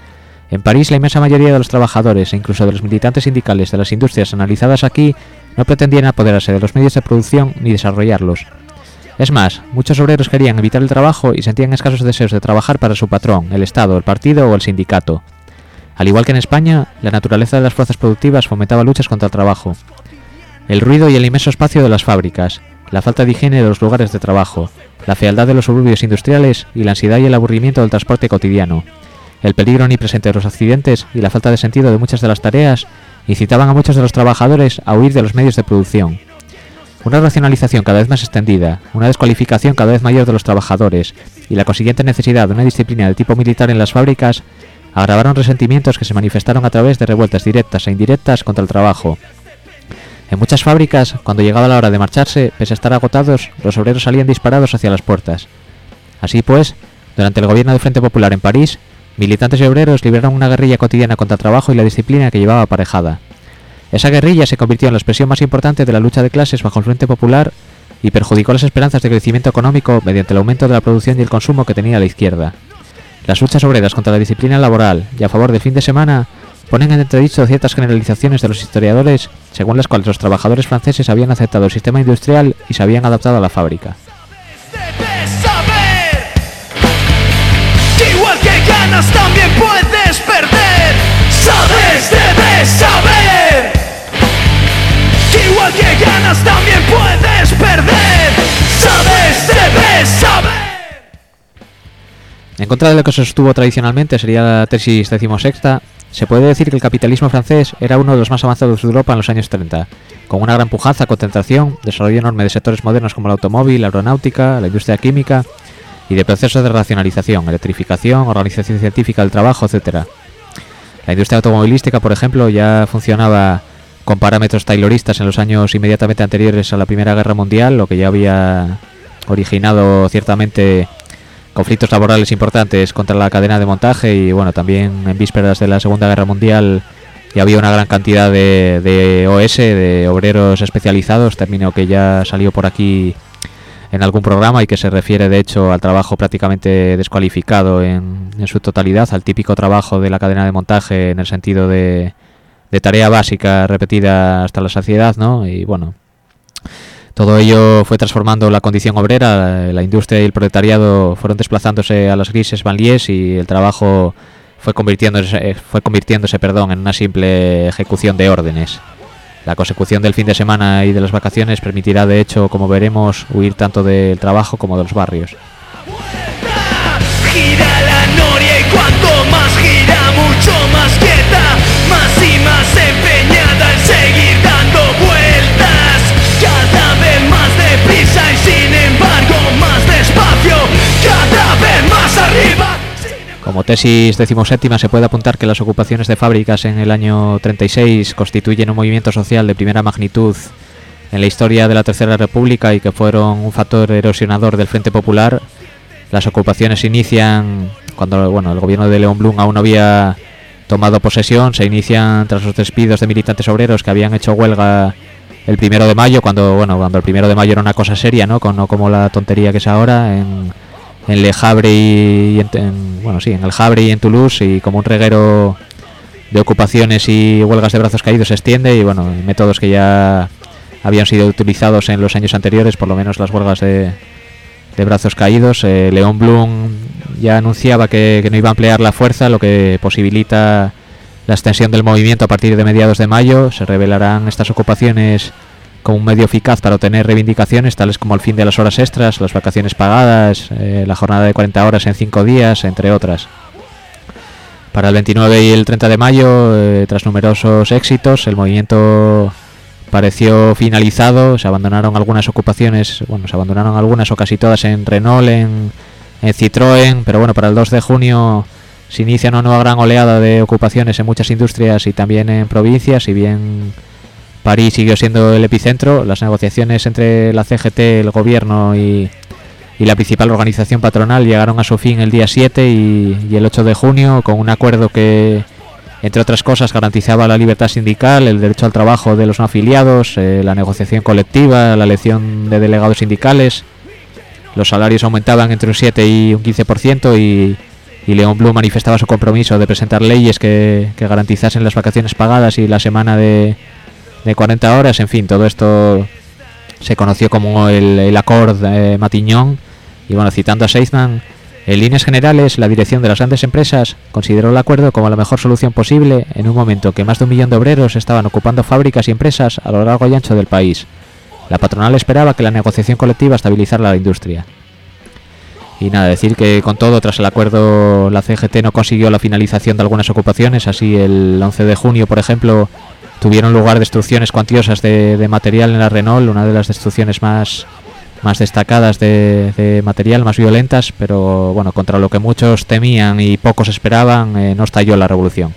En París, la inmensa mayoría de los trabajadores e incluso de los militantes sindicales de las industrias analizadas aquí no pretendían apoderarse de los medios de producción ni desarrollarlos. Es más, muchos obreros querían evitar el trabajo y sentían escasos deseos de trabajar para su patrón, el Estado, el partido o el sindicato. Al igual que en España, la naturaleza de las fuerzas productivas fomentaba luchas contra el trabajo. El ruido y el inmenso espacio de las fábricas, la falta de higiene de los lugares de trabajo, la fealdad de los suburbios industriales y la ansiedad y el aburrimiento del transporte cotidiano, el peligro omnipresente de los accidentes y la falta de sentido de muchas de las tareas incitaban a muchos de los trabajadores a huir de los medios de producción. Una racionalización cada vez más extendida, una descualificación cada vez mayor de los trabajadores y la consiguiente necesidad de una disciplina de tipo militar en las fábricas agravaron resentimientos que se manifestaron a través de revueltas directas e indirectas contra el trabajo. En muchas fábricas, cuando llegaba la hora de marcharse, pese a estar agotados, los obreros salían disparados hacia las puertas. Así pues, durante el gobierno del Frente Popular en París, militantes y obreros libraron una guerrilla cotidiana contra el trabajo y la disciplina que llevaba aparejada. Esa guerrilla se convirtió en la expresión más importante de la lucha de clases bajo el Frente Popular y perjudicó las esperanzas de crecimiento económico mediante el aumento de la producción y el consumo que tenía la izquierda. Las luchas obreras contra la disciplina laboral y a favor del fin de semana ponen en entredicho ciertas generalizaciones de los historiadores según las cuales los trabajadores franceses habían aceptado el sistema industrial y se habían adaptado a la fábrica. Debes saber que igual que ganas también puedes perder. Sabes, debes saber que igual que ganas también puedes perder. Sabes, debes saber. En contra de lo que se sostuvo tradicionalmente sería la tesis decimosexta, se puede decir que el capitalismo francés era uno de los más avanzados de Europa en los años 30, con una gran pujanza, concentración, desarrollo enorme de sectores modernos como el automóvil, la aeronáutica, la industria química y de procesos de racionalización, electrificación, organización científica del trabajo, etc. La industria automovilística, por ejemplo, ya funcionaba con parámetros tayloristas en los años inmediatamente anteriores a la Primera Guerra Mundial, lo que ya había originado ciertamente conflictos laborales importantes contra la cadena de montaje y bueno, también en vísperas de la Segunda Guerra Mundial ya había una gran cantidad de OS, de obreros especializados, término que ya salió por aquí en algún programa y que se refiere de hecho al trabajo prácticamente descualificado en su totalidad, al típico trabajo de la cadena de montaje en el sentido de tarea básica repetida hasta la saciedad, ¿no? Y bueno, todo ello fue transformando la condición obrera, la industria y el proletariado fueron desplazándose a las grises banlieues y el trabajo fue convirtiéndose en una simple ejecución de órdenes. La consecución del fin de semana y de las vacaciones permitirá de hecho, como veremos, huir tanto del trabajo como de los barrios. Gira la noria y cuanto más gira, mucho más quieta, más y más empeñada en seguir dando vueltas. Cada vez más deprisa y sin embargo más despacio, cada vez más arriba. Como tesis decimoséptima se puede apuntar que las ocupaciones de fábricas en el año 36 constituyen un movimiento social de primera magnitud en la historia de la Tercera República y que fueron un factor erosionador del Frente Popular. Las ocupaciones se inician cuando el gobierno de Léon Blum aún no había tomado posesión, se inician tras los despidos de militantes obreros que habían hecho huelga el 1 de mayo, cuando el 1 de mayo era una cosa seria, no como la tontería que es ahora, en Le Havre y en el Havre y en Toulouse, y como un reguero de ocupaciones y huelgas de brazos caídos se extiende, y bueno, métodos que ya habían sido utilizados en los años anteriores, por lo menos las huelgas de brazos caídos. Léon Blum ya anunciaba que no iba a emplear la fuerza, lo que posibilita la extensión del movimiento a partir de mediados de mayo. Se revelarán estas ocupaciones como un medio eficaz para obtener reivindicaciones tales como el fin de las horas extras, las vacaciones pagadas, la jornada de 40 horas en 5 días, entre otras. Para el 29 y el 30 de mayo, tras numerosos éxitos, el movimiento pareció finalizado. Se abandonaron algunas ocupaciones, o casi todas en Renault, en Citroën, pero bueno, para el 2 de junio se inicia una nueva gran oleada de ocupaciones en muchas industrias y también en provincias. Si bien París siguió siendo el epicentro, las negociaciones entre la CGT, el gobierno y la principal organización patronal llegaron a su fin el día 7 y el 8 de junio con un acuerdo que, entre otras cosas, garantizaba la libertad sindical, el derecho al trabajo de los no afiliados, la negociación colectiva, la elección de delegados sindicales. Los salarios aumentaban entre un 7 y un 15% y y León Blum manifestaba su compromiso de presentar leyes que garantizasen las vacaciones pagadas y la semana de 40 horas. En fin, todo esto se conoció como el Accord Matignon. Y bueno, citando a Seidman, en líneas generales, la dirección de las grandes empresas consideró el acuerdo como la mejor solución posible en un momento que más de 1 millón de obreros estaban ocupando fábricas y empresas a lo largo y ancho del país. La patronal esperaba que la negociación colectiva estabilizara la industria. Y nada, decir que con todo, tras el acuerdo, la CGT no consiguió la finalización de algunas ocupaciones. Así, el 11 de junio, por ejemplo, tuvieron lugar destrucciones cuantiosas de material en la Renault, una de las destrucciones más destacadas de material, más violentas, pero bueno, contra lo que muchos temían y pocos esperaban, no estalló la revolución.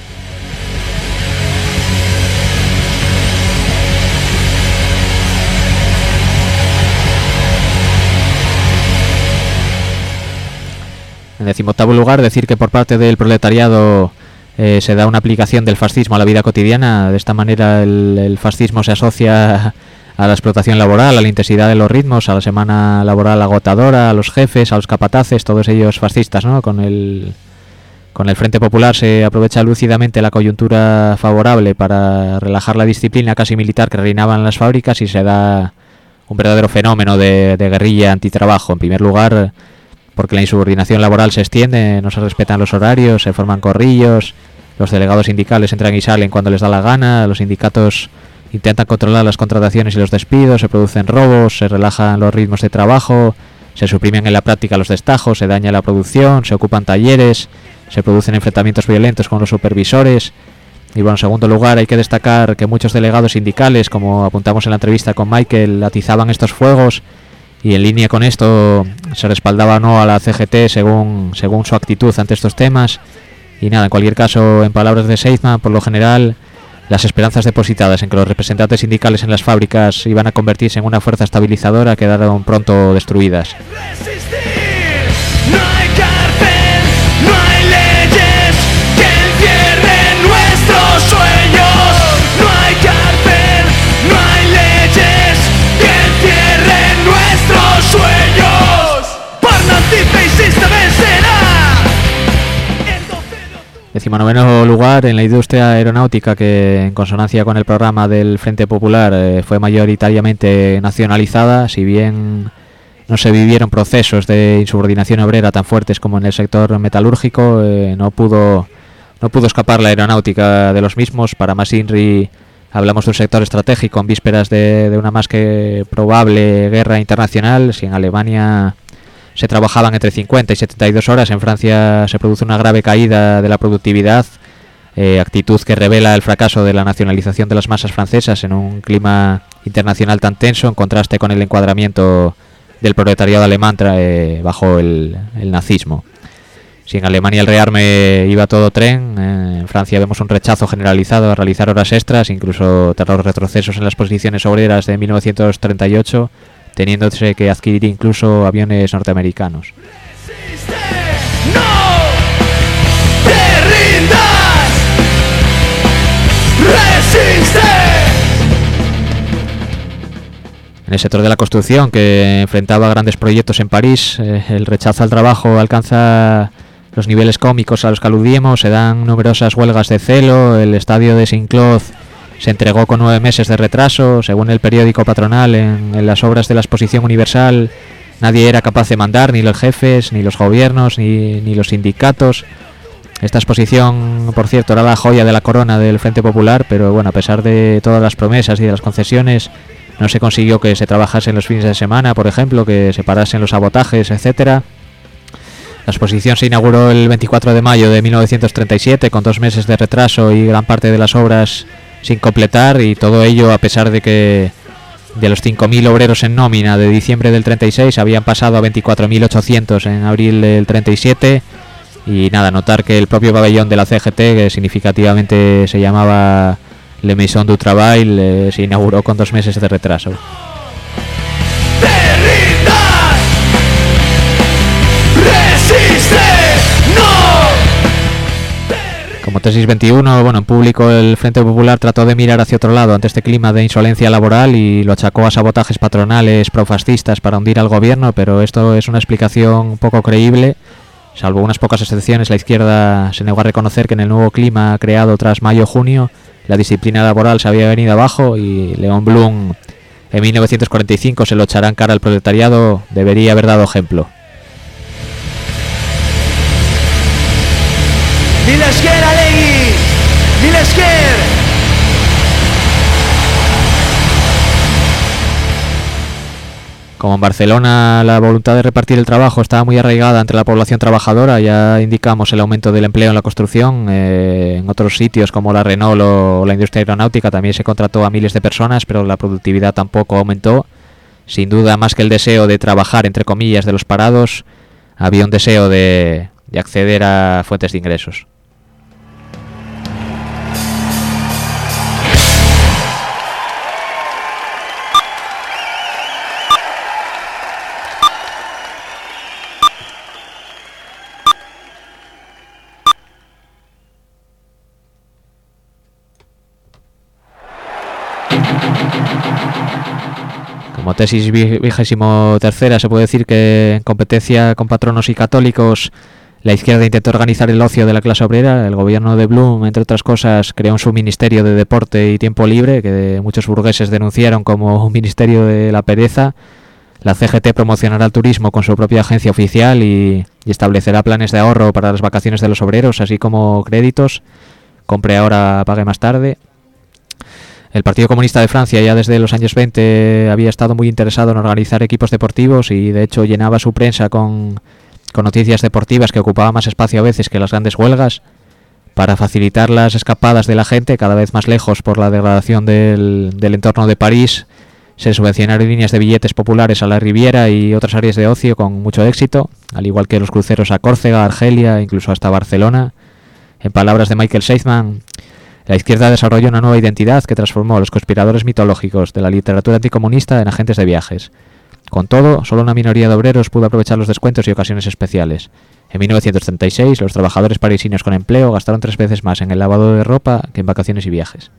En 18º lugar, decir que por parte del proletariado se da una aplicación del fascismo a la vida cotidiana. De esta manera el fascismo se asocia a la explotación laboral, a la intensidad de los ritmos, a la semana laboral agotadora, a los jefes, a los capataces, todos ellos fascistas, ¿no? Con el Frente Popular se aprovecha lúcidamente la coyuntura favorable para relajar la disciplina casi militar que reinaba en las fábricas y se da un verdadero fenómeno de guerrilla antitrabajo. En primer lugar, porque la insubordinación laboral se extiende, no se respetan los horarios, se forman corrillos, los delegados sindicales entran y salen cuando les da la gana, los sindicatos intentan controlar las contrataciones y los despidos, se producen robos, se relajan los ritmos de trabajo, se suprimen en la práctica los destajos, se daña la producción, se ocupan talleres, se producen enfrentamientos violentos con los supervisores. Y bueno, en segundo lugar, hay que destacar que muchos delegados sindicales, como apuntamos en la entrevista con Michael, atizaban estos fuegos, y en línea con esto se respaldaba o no a la CGT según su actitud ante estos temas. Y nada, en cualquier caso, en palabras de Seidman, por lo general, las esperanzas depositadas en que los representantes sindicales en las fábricas iban a convertirse en una fuerza estabilizadora quedaron pronto destruidas. No hay cárcel, no hay leyes que encierren nuestros sueños. No hay cárcel, no hay leyes que encierren nuestros sueños. Parnatipe y System vencerá. 19º lugar, en la industria aeronáutica, que en consonancia con el programa del Frente Popular fue mayoritariamente nacionalizada. Si bien no se vivieron procesos de insubordinación obrera tan fuertes como en el sector metalúrgico, no pudo escapar la aeronáutica de los mismos. Para más INRI, hablamos de un sector estratégico en vísperas de una más que probable guerra internacional. Si en Alemania se trabajaban entre 50 y 72 horas, en Francia se produce una grave caída de la productividad, actitud que revela el fracaso de la nacionalización de las masas francesas en un clima internacional tan tenso, en contraste con el encuadramiento del proletariado alemán bajo el nazismo. Si en Alemania el rearme iba a todo tren, en Francia vemos un rechazo generalizado a realizar horas extras, incluso tras los retrocesos en las posiciones obreras de 1938, teniéndose que adquirir incluso aviones norteamericanos. ¡No te rindas! ¡Resiste! En el sector de la construcción, que enfrentaba grandes proyectos en París, el rechazo al trabajo alcanza los niveles cómicos a los que aludíamos. Se dan numerosas huelgas de celo. El estadio de Saint-Cloud se entregó con 9 meses de retraso. Según el periódico patronal, en las obras de la Exposición Universal nadie era capaz de mandar, ni los jefes, ni los gobiernos, ni los sindicatos. Esta exposición, por cierto, era la joya de la corona del Frente Popular, pero bueno, a pesar de todas las promesas y de las concesiones, no se consiguió que se trabajase en los fines de semana, por ejemplo, que se parasen los sabotajes, etcétera. La exposición se inauguró el 24 de mayo de 1937, con 2 meses de retraso y gran parte de las obras sin completar, y todo ello a pesar de que de los 5.000 obreros en nómina de diciembre del 36 habían pasado a 24.800 en abril del 37. Y nada, notar que el propio pabellón de la CGT, que significativamente se llamaba Le Maison du Travail, se inauguró con 2 meses de retraso. ¡Te rindas! ¡Resiste! ¡No! Como tesis 21, bueno, en público el Frente Popular trató de mirar hacia otro lado ante este clima de insolencia laboral y lo achacó a sabotajes patronales profascistas para hundir al gobierno, pero esto es una explicación poco creíble. Salvo unas pocas excepciones, la izquierda se negó a reconocer que en el nuevo clima creado tras mayo-junio la disciplina laboral se había venido abajo, y Leon Blum en 1945 se lo echará en cara al proletariado. Debería haber dado ejemplo. Ni l'esquer, Alegui! Ni l'esquer! Como en Barcelona la voluntad de repartir el trabajo estaba muy arraigada entre la población trabajadora, ya indicamos el aumento del empleo en la construcción. En otros sitios como la Renault o la industria aeronáutica también se contrató a miles de personas, pero la productividad tampoco aumentó. Sin duda, más que el deseo de trabajar, entre comillas, de los parados, había un deseo de acceder a fuentes de ingresos. Como tesis 23ª se puede decir que en competencia con patronos y católicos, la izquierda intentó organizar el ocio de la clase obrera. El gobierno de Blum, entre otras cosas, creó un subministerio de deporte y tiempo libre que muchos burgueses denunciaron como un ministerio de la pereza. La CGT promocionará el turismo con su propia agencia oficial y establecerá planes de ahorro para las vacaciones de los obreros, así como créditos. Compre ahora, pague más tarde. El Partido Comunista de Francia ya desde los años 20 había estado muy interesado en organizar equipos deportivos y de hecho llenaba su prensa con noticias deportivas que ocupaban más espacio a veces que las grandes huelgas. Para facilitar las escapadas de la gente cada vez más lejos por la degradación del entorno de París, se subvencionaron líneas de billetes populares a la Riviera y otras áreas de ocio con mucho éxito, al igual que los cruceros a Córcega, Argelia, incluso hasta Barcelona. En palabras de Michael Seidman, la izquierda desarrolló una nueva identidad que transformó a los conspiradores mitológicos de la literatura anticomunista en agentes de viajes. Con todo, solo una minoría de obreros pudo aprovechar los descuentos y ocasiones especiales. En 1936, los trabajadores parisinos con empleo gastaron 3 veces más en el lavado de ropa que en vacaciones y viajes.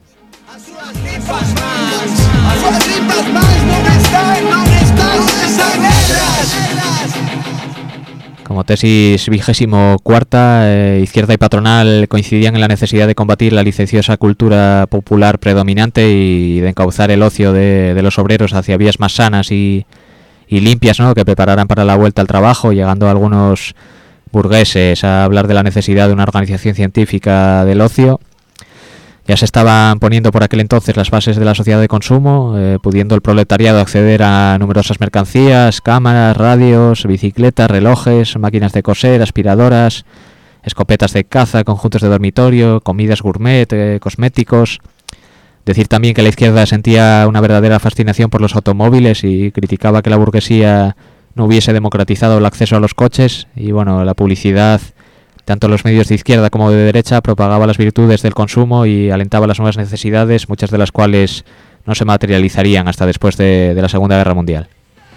Como tesis 24ª, izquierda y patronal coincidían en la necesidad de combatir la licenciosa cultura popular predominante y de encauzar el ocio de los obreros hacia vías más sanas y limpias, ¿no?, que prepararan para la vuelta al trabajo, llegando a algunos burgueses a hablar de la necesidad de una organización científica del ocio. Ya se estaban poniendo por aquel entonces las bases de la sociedad de consumo, pudiendo el proletariado acceder a numerosas mercancías, cámaras, radios, bicicletas, relojes, máquinas de coser, aspiradoras, escopetas de caza, conjuntos de dormitorio, comidas gourmet, cosméticos. Decir también que la izquierda sentía una verdadera fascinación por los automóviles y criticaba que la burguesía no hubiese democratizado el acceso a los coches, y bueno, la publicidad, tanto los medios de izquierda como de derecha, propagaba las virtudes del consumo y alentaba las nuevas necesidades, muchas de las cuales no se materializarían hasta después de la Segunda Guerra Mundial.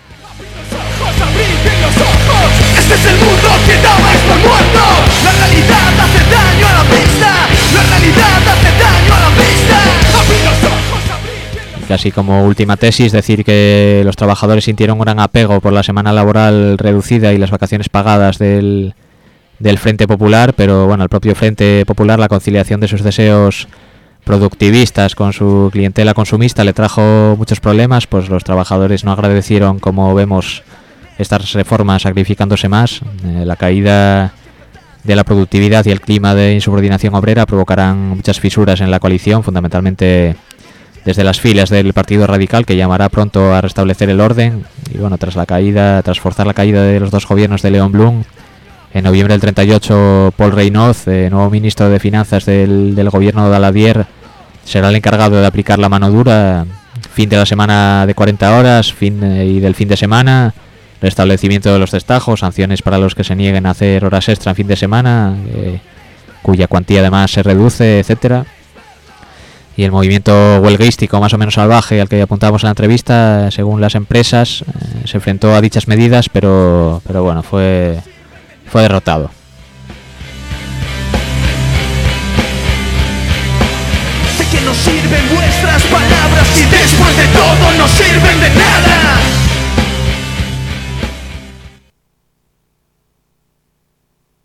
Este es el mundo que dabais por muerto. La realidad hace daño a la vista. La realidad hace daño a la vista. Abrid los ojos, abrid. Casi como última tesis, decir que los trabajadores sintieron un gran apego por la semana laboral reducida y las vacaciones pagadas del Frente Popular, pero bueno, al propio Frente Popular la conciliación de sus deseos productivistas con su clientela consumista le trajo muchos problemas, pues los trabajadores no agradecieron, como vemos, estas reformas, sacrificándose más. La caída de la productividad y el clima de insubordinación obrera provocarán muchas fisuras en la coalición, fundamentalmente desde las filas del Partido Radical, que llamará pronto a restablecer el orden. Y bueno, tras forzar la caída de los dos gobiernos de Leon Blum, en noviembre del 38, Paul Reynaud, nuevo ministro de Finanzas del gobierno de Daladier, será el encargado de aplicar la mano dura. Fin de la semana de 40 horas, y del fin de semana, restablecimiento de los destajos, sanciones para los que se nieguen a hacer horas extra en fin de semana, cuya cuantía además se reduce, etcétera. Y el movimiento huelguístico más o menos salvaje al que apuntamos en la entrevista, según las empresas, se enfrentó a dichas medidas, pero bueno, fue derrotado. Sé que no sirven vuestras palabras y después de todo no sirven de nada.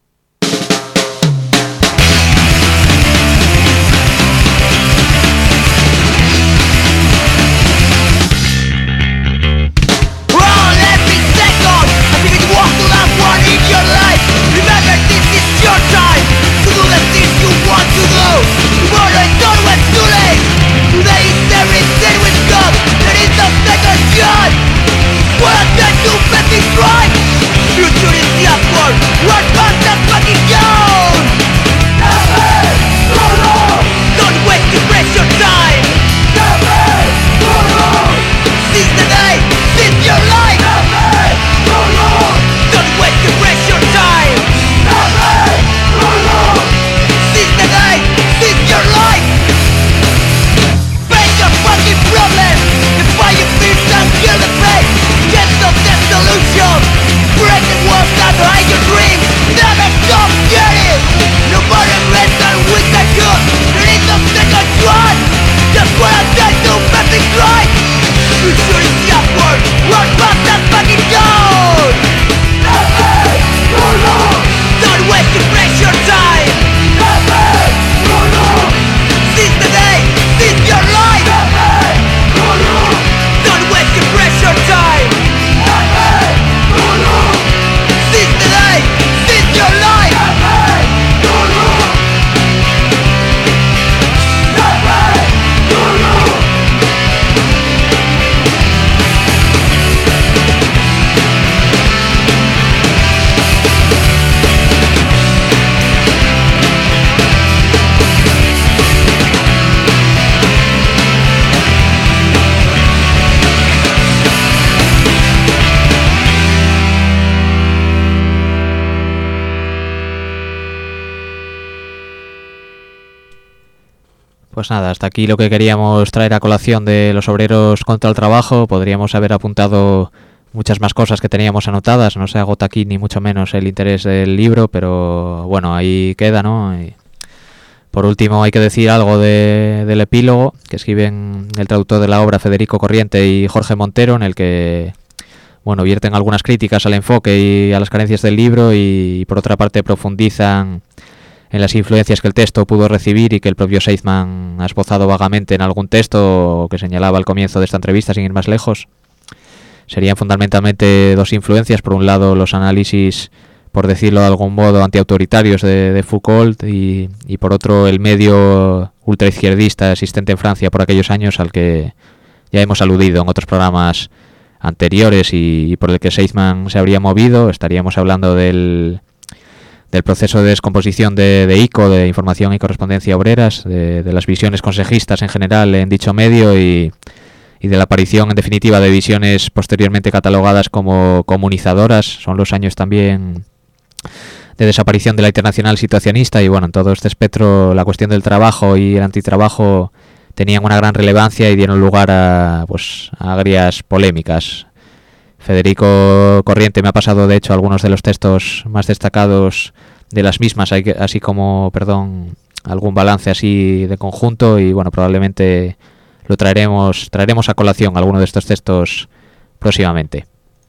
Pues nada, hasta aquí lo que queríamos traer a colación de los obreros contra el trabajo. Podríamos haber apuntado muchas más cosas que teníamos anotadas. No se agota aquí ni mucho menos el interés del libro, pero bueno, ahí queda, ¿no? Y por último hay que decir algo del epílogo que escriben el traductor de la obra Federico Corriente y Jorge Montero, en el que bueno, vierten algunas críticas al enfoque y a las carencias del libro, y por otra parte profundizan en las influencias que el texto pudo recibir y que el propio Seidman ha esbozado vagamente en algún texto que señalaba al comienzo de esta entrevista, sin ir más lejos. Serían fundamentalmente dos influencias: por un lado los análisis, por decirlo de algún modo, antiautoritarios de Foucault, y por otro el medio ultraizquierdista existente en Francia por aquellos años, al que ya hemos aludido en otros programas anteriores y por el que Seidman se habría movido. Estaríamos hablando del proceso de descomposición de ICO, de Información y Correspondencia Obreras, de las visiones consejistas en general en dicho medio, y de la aparición en definitiva de visiones posteriormente catalogadas como comunizadoras. Son los años también de desaparición de la Internacional Situacionista, y bueno, en todo este espectro la cuestión del trabajo y el antitrabajo tenían una gran relevancia y dieron lugar a agrias polémicas. Federico Corriente me ha pasado de hecho algunos de los textos más destacados de las mismas, así como, algún balance así de conjunto, y bueno, probablemente lo traeremos a colación alguno de estos textos próximamente.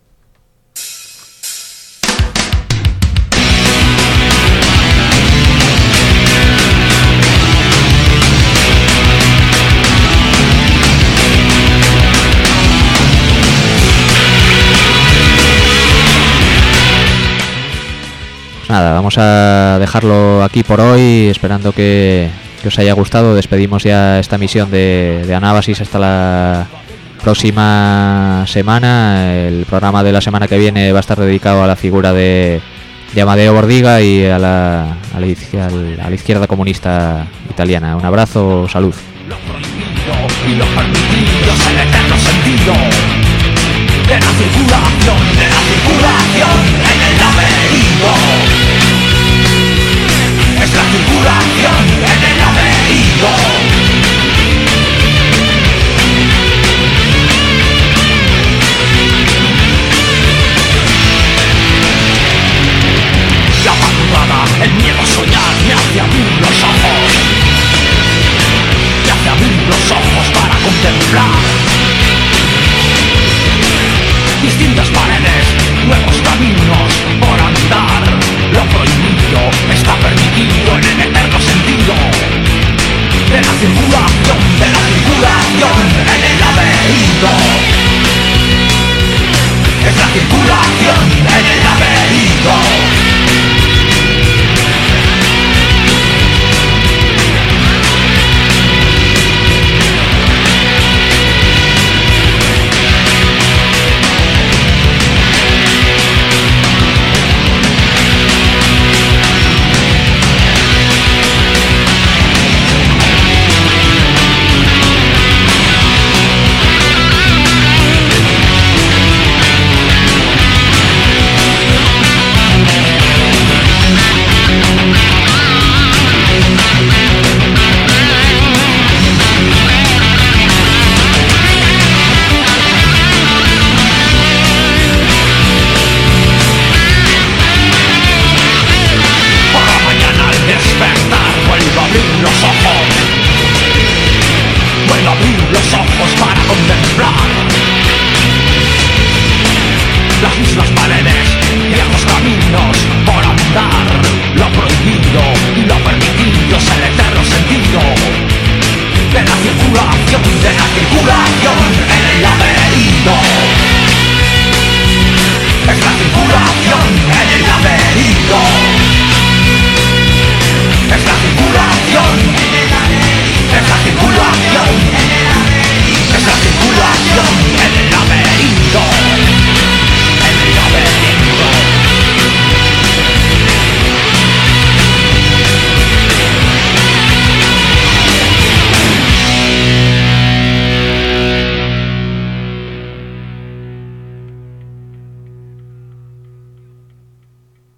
Nada, vamos a dejarlo aquí por hoy, esperando que os haya gustado. Despedimos ya esta emisión de Anábasis hasta la próxima semana. El programa de la semana que viene va a estar dedicado a la figura de Amadeo Bordiga y a la izquierda comunista italiana. Un abrazo, salud. Lo prohibido y lo permitido es el eterno sentido de la circulación en el laberinto. Es la circulación en el laberinto. La madrugada, el miedo a soñar me hace abrir los ojos. Me hace abrir los ojos para contemplar distintas paredes, nuevos caminos por andar. Lo prohibido está permitido en el eterno sentido de la circulación en el laberinto.